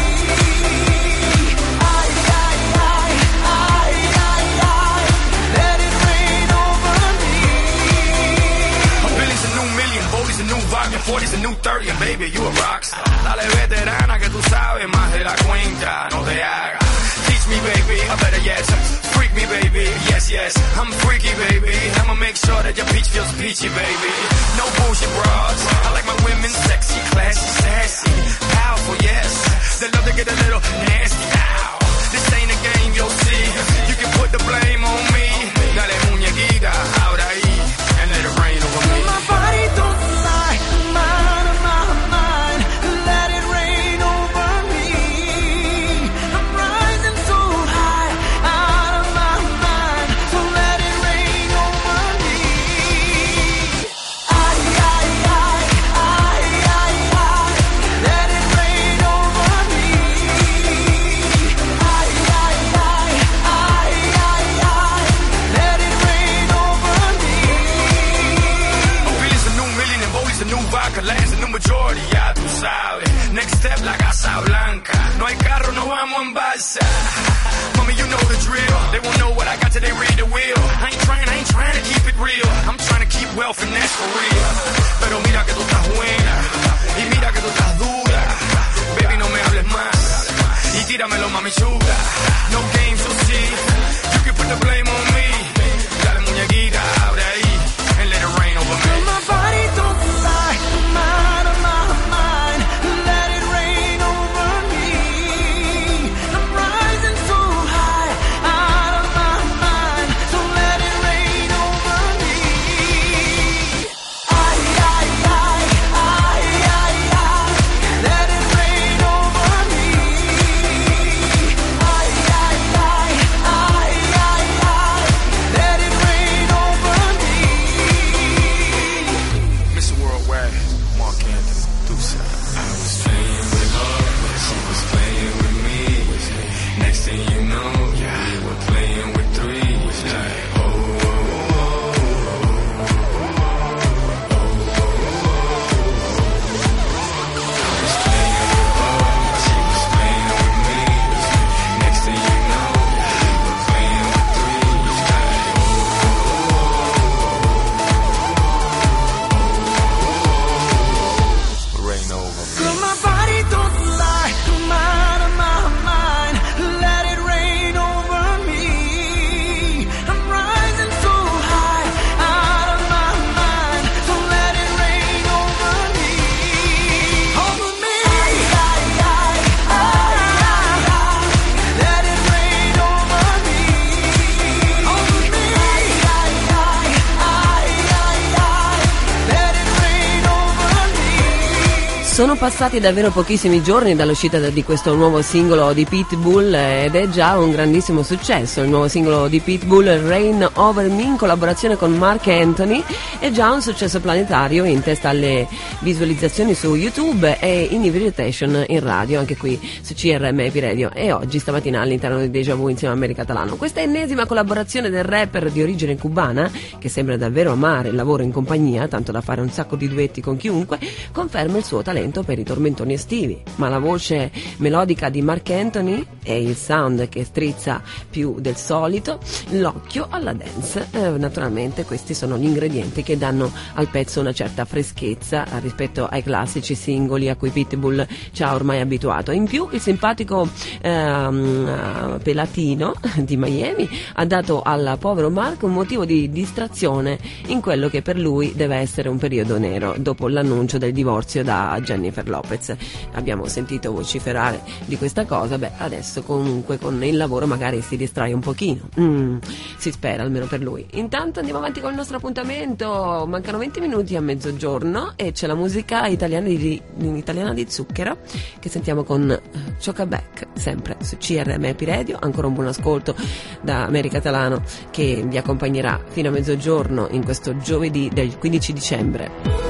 Ay, ay, ay, ay, ay, ay. Let it rain over me. A Billy's a new million, Bodie's a new vodka, forty's a new thirty, and baby, you a rockstar. Dale veterana que tú sabes más de la cuenta, no te hagas. Teach me, baby, I better yes. Freak me, baby, yes, yes. I'm freaky, baby. I'ma make sure that your peach feels peachy, baby. No bullshit bras. I like my women sexy, classy, sassy, powerful, yes. They love to get a little nasty. Ow. This ain't a game, you'll see. You can put the blame on me. Dale muñequita, ahora ahí, and let it rain over me. My body don't lie, I'm out of my mind. Let it rain over me. I'm rising so high, out of my mind. So let it rain over me. Ay, ay, ay, ay, ay, ay. Let it rain over me. Ay, ay, ay, ay, ay, ay. Let it rain over me. Billy's a new million and Bodie's a new vodka, Lance a new majority, ya tú sabes. Next step, la Casa Blanca. No hay carro, no vamos en balsa. Mommy, you know the drill. They won't know what I got till they read the wheel. I ain't trying, I ain't trying to keep it real. I'm trying to keep wealth and that's for real. Pero mira que tú estás buena y mira que tú estás dura. Baby, no me hables más y tíramelo, mami chula. No games, you'll see. You can put the blame on me. Dale muñequita, abre ahí and let it rain over me. My body don't lie, I'm out of my mind. Let it rain over me. I'm rising so high, out of my mind. So let it rain over me. Ay, ay, ay, ay, ay, ay. Let it rain over me. Ay, ay, ay, ay, ay, ay. Let it rain over me. Mister Worldwide, Mark Anthony, Deuce. I was playing with her, but she was playing with me. Next thing you know, we were playing with three. Like, oh, oh, oh, I was playing with her, she was playing with me. Next thing you know, we were playing with three. Like, Rain over me. Girl, my body don't lie, I'm out of my mind. Let it rain over me. I'm rising so high, out of my mind. So let it rain over me. Over me. Ay, ay, ay, ay, ay, ay. Let it rain over me. Over me. Ay, ay, ay, ay, ay, ay. Let it rain over me. Sono passati davvero pochissimi giorni dall'uscita di questo nuovo singolo di Pitbull ed è già un grandissimo successo. Il nuovo singolo di Pitbull, Rain Over Me, in collaborazione con Mark Anthony, è già un successo planetario, in testa alle visualizzazioni su YouTube e in rotation in radio, anche qui su C R M Happy Radio, e oggi stamattina all'interno di Deja Vu insieme a America Catalano. Questa ennesima collaborazione del rapper di origine cubana, che sembra davvero amare il lavoro in compagnia, tanto da fare un sacco di duetti con chiunque, conferma il suo talento per i tormentoni estivi. Ma la voce melodica di Mark Anthony e il sound che strizza più del solito, l'occhio alla dance, eh, naturalmente questi sono gli ingredienti che danno al pezzo una certa freschezza rispetto ai classici singoli a cui Pitbull ci ha ormai abituato. In più il simpatico ehm, pelatino di Miami ha dato al povero Mark un motivo di distrazione in quello che per lui deve essere un periodo nero dopo l'annuncio del divorzio da Jennifer Jennifer Lopez. Abbiamo sentito vociferare di questa cosa, beh adesso comunque con il lavoro magari si distrae un pochino, mm, si spera almeno per lui. Intanto andiamo avanti con il nostro appuntamento, mancano venti minuti a mezzogiorno e c'è la musica italiana di, italiana di Zucchero che sentiamo con Chocaback, sempre su C R M Happy Radio. Ancora un buon ascolto da Mary Catalano che vi accompagnerà fino a mezzogiorno in questo giovedì del quindici dicembre.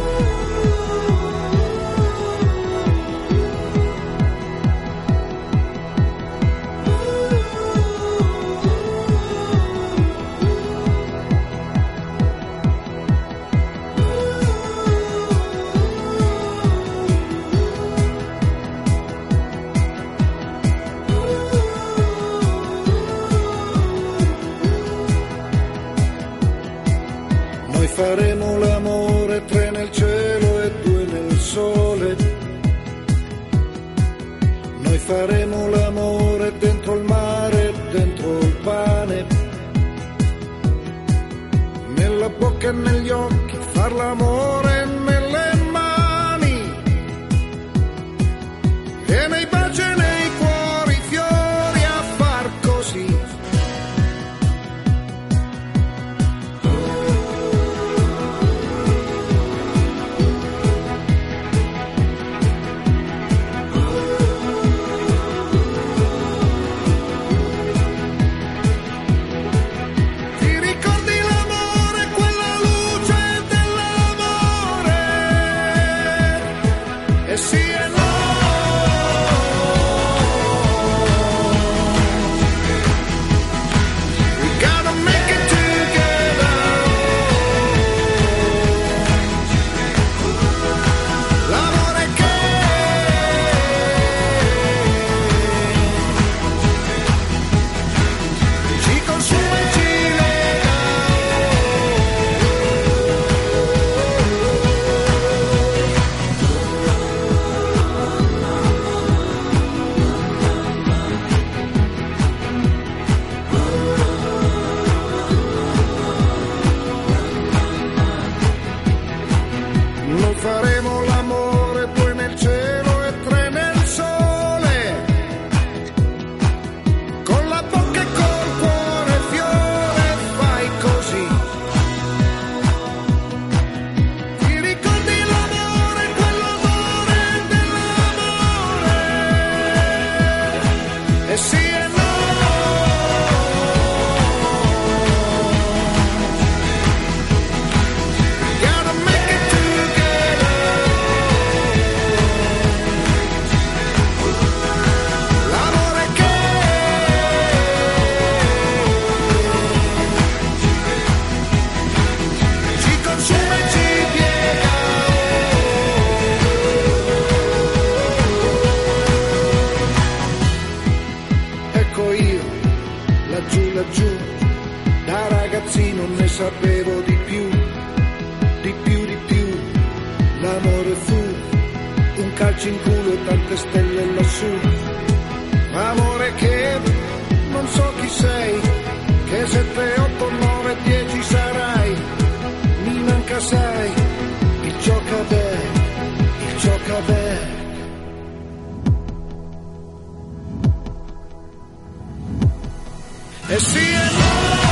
Faremo l'amore, tre nel cielo e due nel sole. Noi faremo l'amore dentro il mare, dentro il pane. Nella bocca e negli occhi, far l'amore nelle mani. E nei baci e nei cuori, fiori a far così. Sapevo di più, di più, di più. L'amore fu un calcio in culo e tante stelle lassù. Amore che non so chi sei, che sette, otto, nove, dieci sarai. Mi manca sai, il giocabè, il giocabè. E sì e no.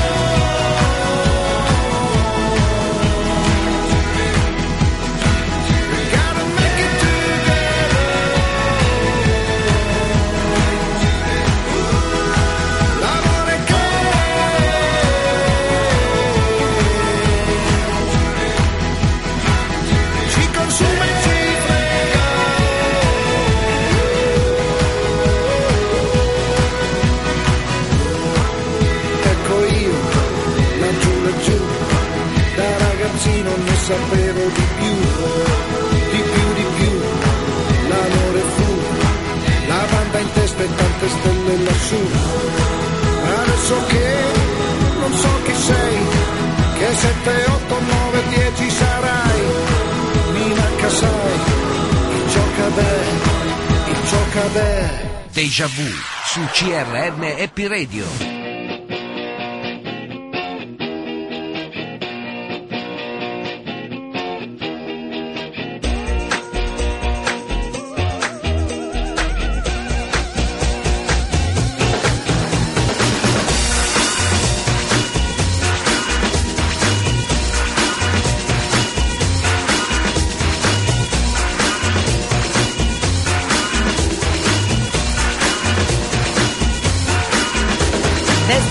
Sapevo di più, di più, di più. L'amore fu la banda in testa e tante stelle lassù. Adesso che non so chi sei, che sette, otto, nove, dieci sarai. Mi manca sai, il giocabè, il giocabè. Déjà vu su C R M Happy Radio.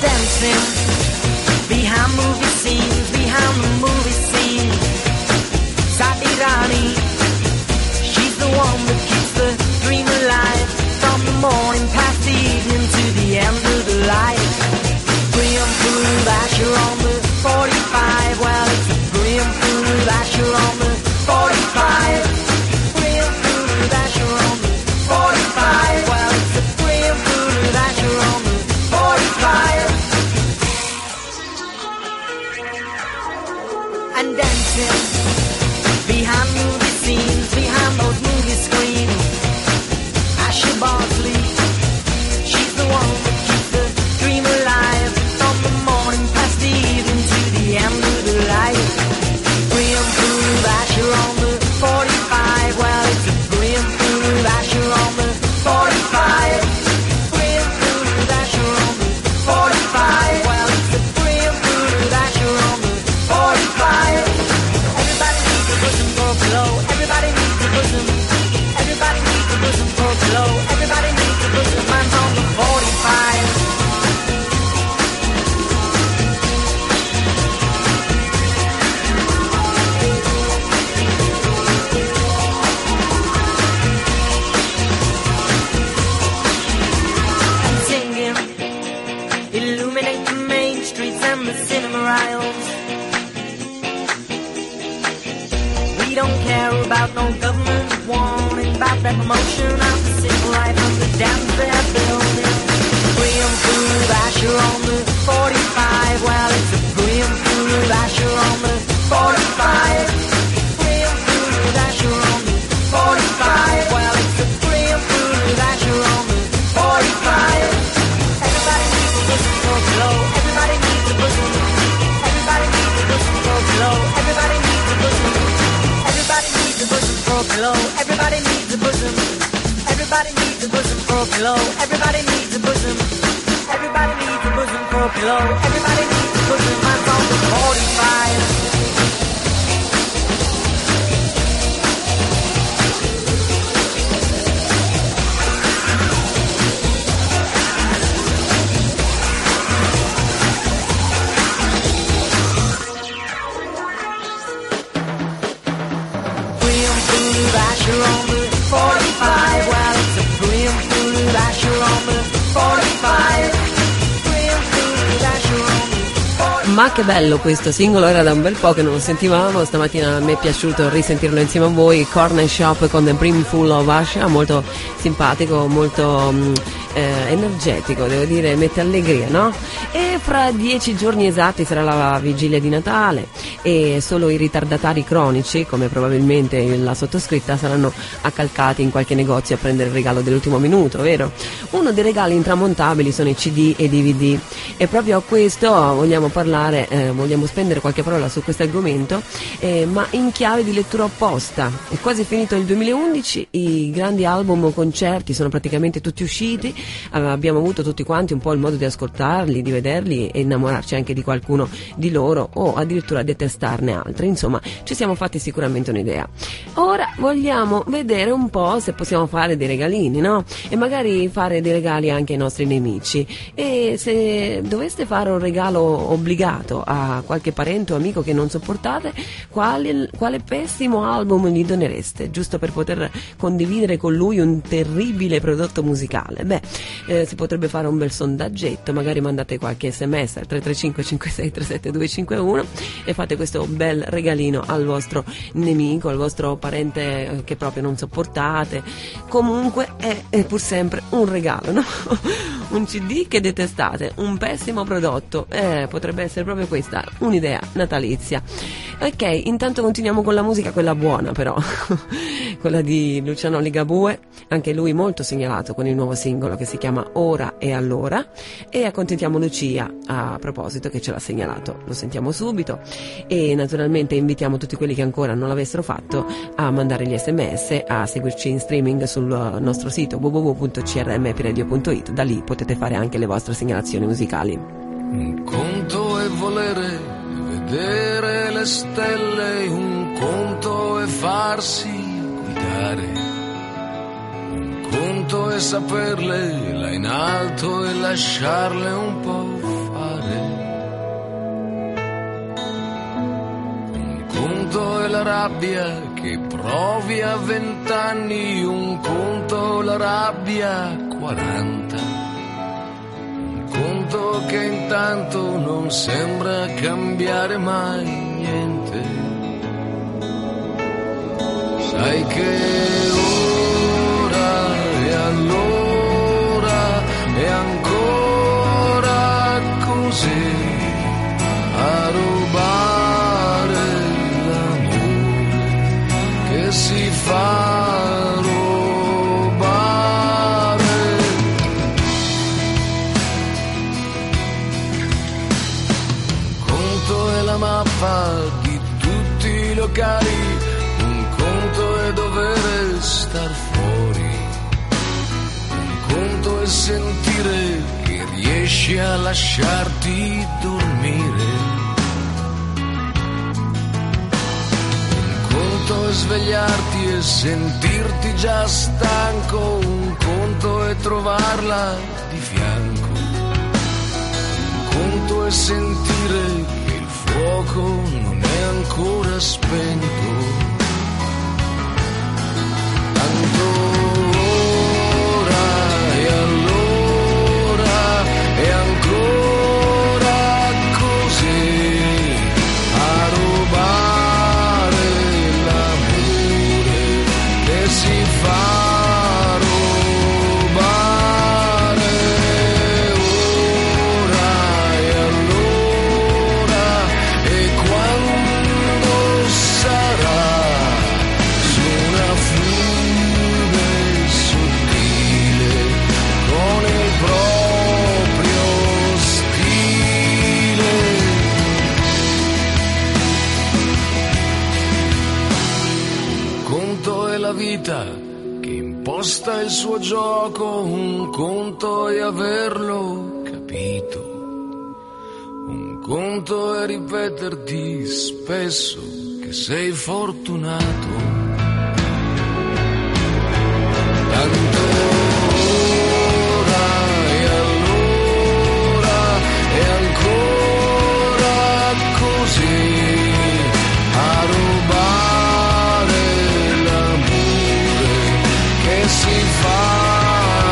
dancing behind movie scenes, behind the movie scene. Sati Rani, she's the one that keeps the dream alive, from the morning past the evening to the end of the light. Brim through Asher on the forty-five, well it's a brim through Asher on the forty-five. Brim through Asher on the forty-five, well it's a brim through Asher on the forty-five. And dancing behind movie scenes, behind those movie screens. Asher Bartley, she's the one that keeps the dream alive, from the morning past the evening to the end of the light. Brim through Asher on the forty-five, well it's a brim through Asher on the forty-five. Brim through Asher on the forty-five, well it's a brim through Asher on the forty-five. Everybody needs a bosom for a pillow, everybody needs a bosom. Everybody needs a bosom for a pillow, everybody needs a bosom. Mine's on the forty-five. And singing, illuminate the main streets and the cinema aisles. We don't care about no government warning about that promotion of the civil life of the dams they're building. Brim through Asher on the forty-five, well it's a brim through Asher on the forty-five. Brim through Asher on the forty-five, well it's a brim through Asher on the forty-five. Everybody needs a bosom for a pillow, everybody needs a bosom. Everybody needs a bosom for a pillow, everybody needs a bosom. Everybody needs a bosom for a pillow, everybody needs a bosom. Everybody needs a bosom for a pillow, everybody needs a bosom. Everybody needs a bosom for a pillow, everybody needs a bosom. Mine's on the forty-five. Brim through Asher on the forty-five, well it's a brim through Asher on the forty-five. Brim through Asher on the forty-five. Ma che bello questo singolo, era da un bel po' che non lo sentivamo, stamattina mi è piaciuto risentirlo insieme a voi. Corner Shop con The Brimful of Asher, molto simpatico, molto mm, eh, energetico, devo dire, mette allegria, no? E fra dieci giorni esatti sarà la vigilia di Natale e solo i ritardatari cronici, come probabilmente la sottoscritta, saranno accalcati in qualche negozio a prendere il regalo dell'ultimo minuto, vero? Uno dei regali intramontabili sono i C D e D V D e proprio a questo vogliamo parlare, eh, vogliamo spendere qualche parola su questo argomento, eh, ma in chiave di lettura opposta. È quasi finito il duemilaundici, i grandi album o concerti sono praticamente tutti usciti, eh, abbiamo avuto tutti quanti un po' il modo di ascoltarli, di vederli e innamorarci anche di qualcuno di loro o addirittura detestarne altri, insomma ci siamo fatti sicuramente un'idea. Ora vogliamo vedere un po' se possiamo fare dei regalini, no? E magari fare dei regali anche ai nostri nemici, e se doveste fare un regalo obbligato a qualche parente o amico che non sopportate, quale, quale pessimo album gli donereste, giusto per poter condividere con lui un terribile prodotto musicale? Beh, eh, si potrebbe fare un bel sondaggetto, magari mandate qualche sms al tre tre cinque cinque sei tre sette due cinque uno e fate questo bel regalino al vostro nemico, al vostro parente che proprio non sopportate. Comunque è, è pur sempre un regalo, no? Un C D che detestate, un pessimo prodotto, eh, potrebbe essere proprio questa un'idea natalizia. Ok, intanto continuiamo con la musica, quella buona però, quella di Luciano Ligabue, anche lui molto segnalato con il nuovo singolo che si chiama Ora e Allora, e accontentiamo Lucia a proposito che ce l'ha segnalato, lo sentiamo subito, e naturalmente invitiamo tutti quelli che ancora non l'avessero fatto a mandare gli sms, a seguirci in streaming sul nostro sito w w w punto c r m p radio punto i t, da lì potete fare anche le vostre segnalazioni musicali. Un conto è volere vedere le stelle, un conto è farsi guidare, un conto è saperle là in alto e lasciarle un po' fare. rabbia che provi a vent'anni, un conto la rabbia a quaranta, un conto che intanto non sembra cambiare mai niente. Sai che ora e allora e ancora così a rubare l'amore che si fa rubare. Un conto è la mappa di tutti i locali, un conto è dover star fuori, un conto è sentire che riesci a lasciarti dormire, un conto è svegliarti e sentirti già stanco, un conto è trovarla di fianco, un conto è sentire che il fuoco non è ancora spento. Tanto ora e allora e ancora così a rubare l'amore che si fa rubare. Ora e allora e quando sarà su una fiume sottile con il proprio stile. Un conto è la vita che imposta il suo gioco, un conto è averlo capito, un conto è ripeterti spesso che sei fortunato. Tanto ora e allora e ancora così a rubare l'amore che si fa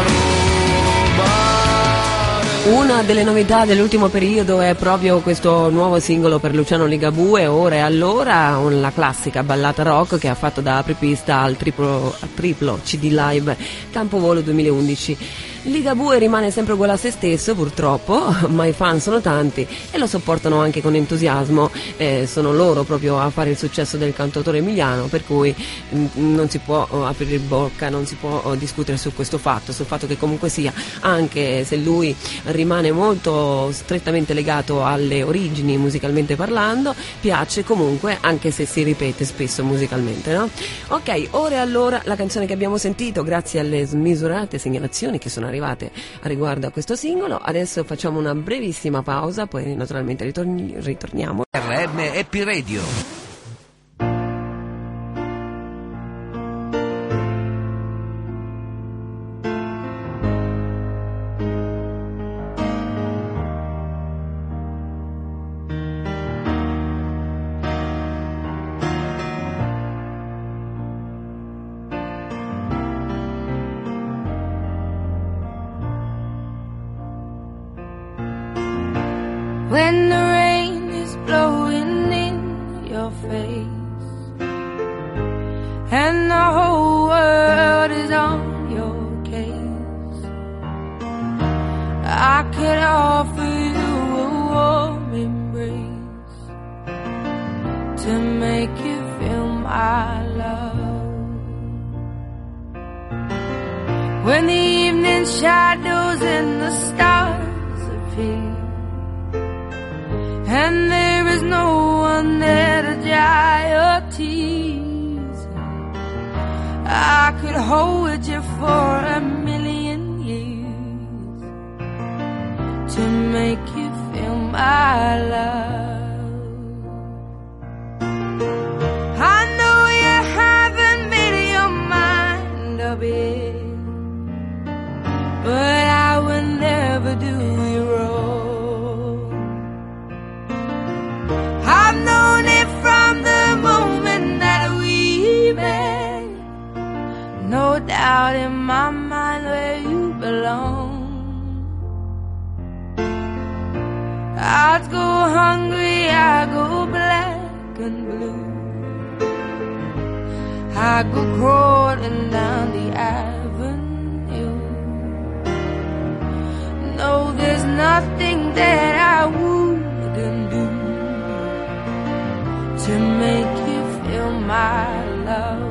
rubare. Una delle novità dell'ultimo periodo è proprio questo nuovo singolo per Luciano Ligabue, Ora e allora, la classica ballata rock che ha fatto da apripista al triplo, triplo C D Live Campovolo duemilaundici. Ligabue rimane sempre uguale a se stesso purtroppo, ma i fan sono tanti e lo sopportano anche con entusiasmo, eh, sono loro proprio a fare il successo del cantautore emiliano, per cui mh, non si può oh, aprire bocca, non si può oh, discutere su questo fatto, sul fatto che comunque sia, anche se lui rimane molto strettamente legato alle origini musicalmente parlando, piace comunque anche se si ripete spesso musicalmente, no? Ok, ora e allora la canzone che abbiamo sentito grazie alle smisurate segnalazioni che sono arrivate a riguardo a questo singolo. Adesso facciamo una brevissima pausa, poi naturalmente ritorni- ritorniamo. R M Happy Radio. When the rain is blowing in your face and the whole world is on your case, I could offer you a warm embrace to make you feel my love. When the evening shadows and the stars appear and there is no one there to dry your tears, I could hold you for a million years to make you feel my love. I know you haven't made your mind up yet, but I would never do you wrong. I've known it from the moment that out in my mind where you belong. I'd go hungry, I go black and blue. I go crawling down the avenue. No, there's nothing that I wouldn't do to make you feel my love.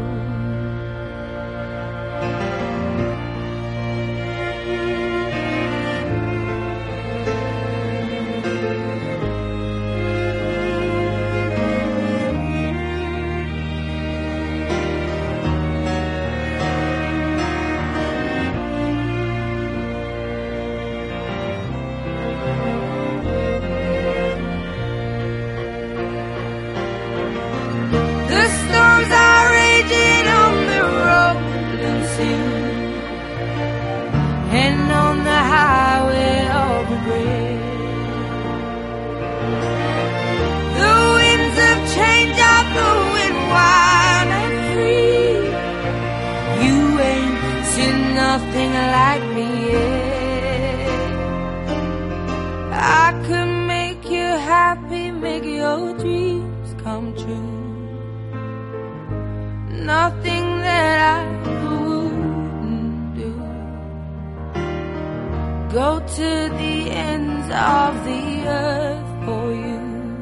And on the highway of regret, the winds of change are blowing wild and free. You ain't seen nothing like me yet. I could make you happy, make your dreams come true. Nothing that I go to the ends of the earth for you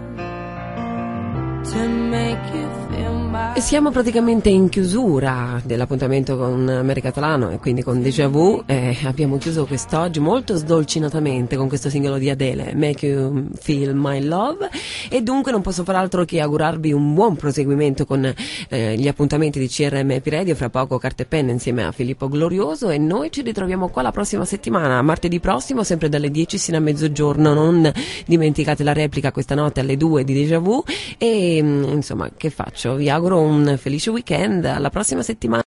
to make you feel my. E siamo praticamente in chiusura dell'appuntamento con Americatolano e quindi con Déjà Vu. Eh, abbiamo chiuso quest'oggi molto sdolcinatamente con questo singolo di Adele, Make You Feel My Love, e dunque non posso far altro che augurarvi un buon proseguimento con eh, gli appuntamenti di C R M Happy Radio. Fra poco Carta e Penna insieme a Filippo Glorioso, e noi ci ritroviamo qua la prossima settimana, martedì prossimo, sempre dalle dieci sino a mezzogiorno. Non dimenticate la replica questa notte alle due di Déjà Vu. E insomma, che faccio? Vi auguro un felice weekend, alla prossima settimana.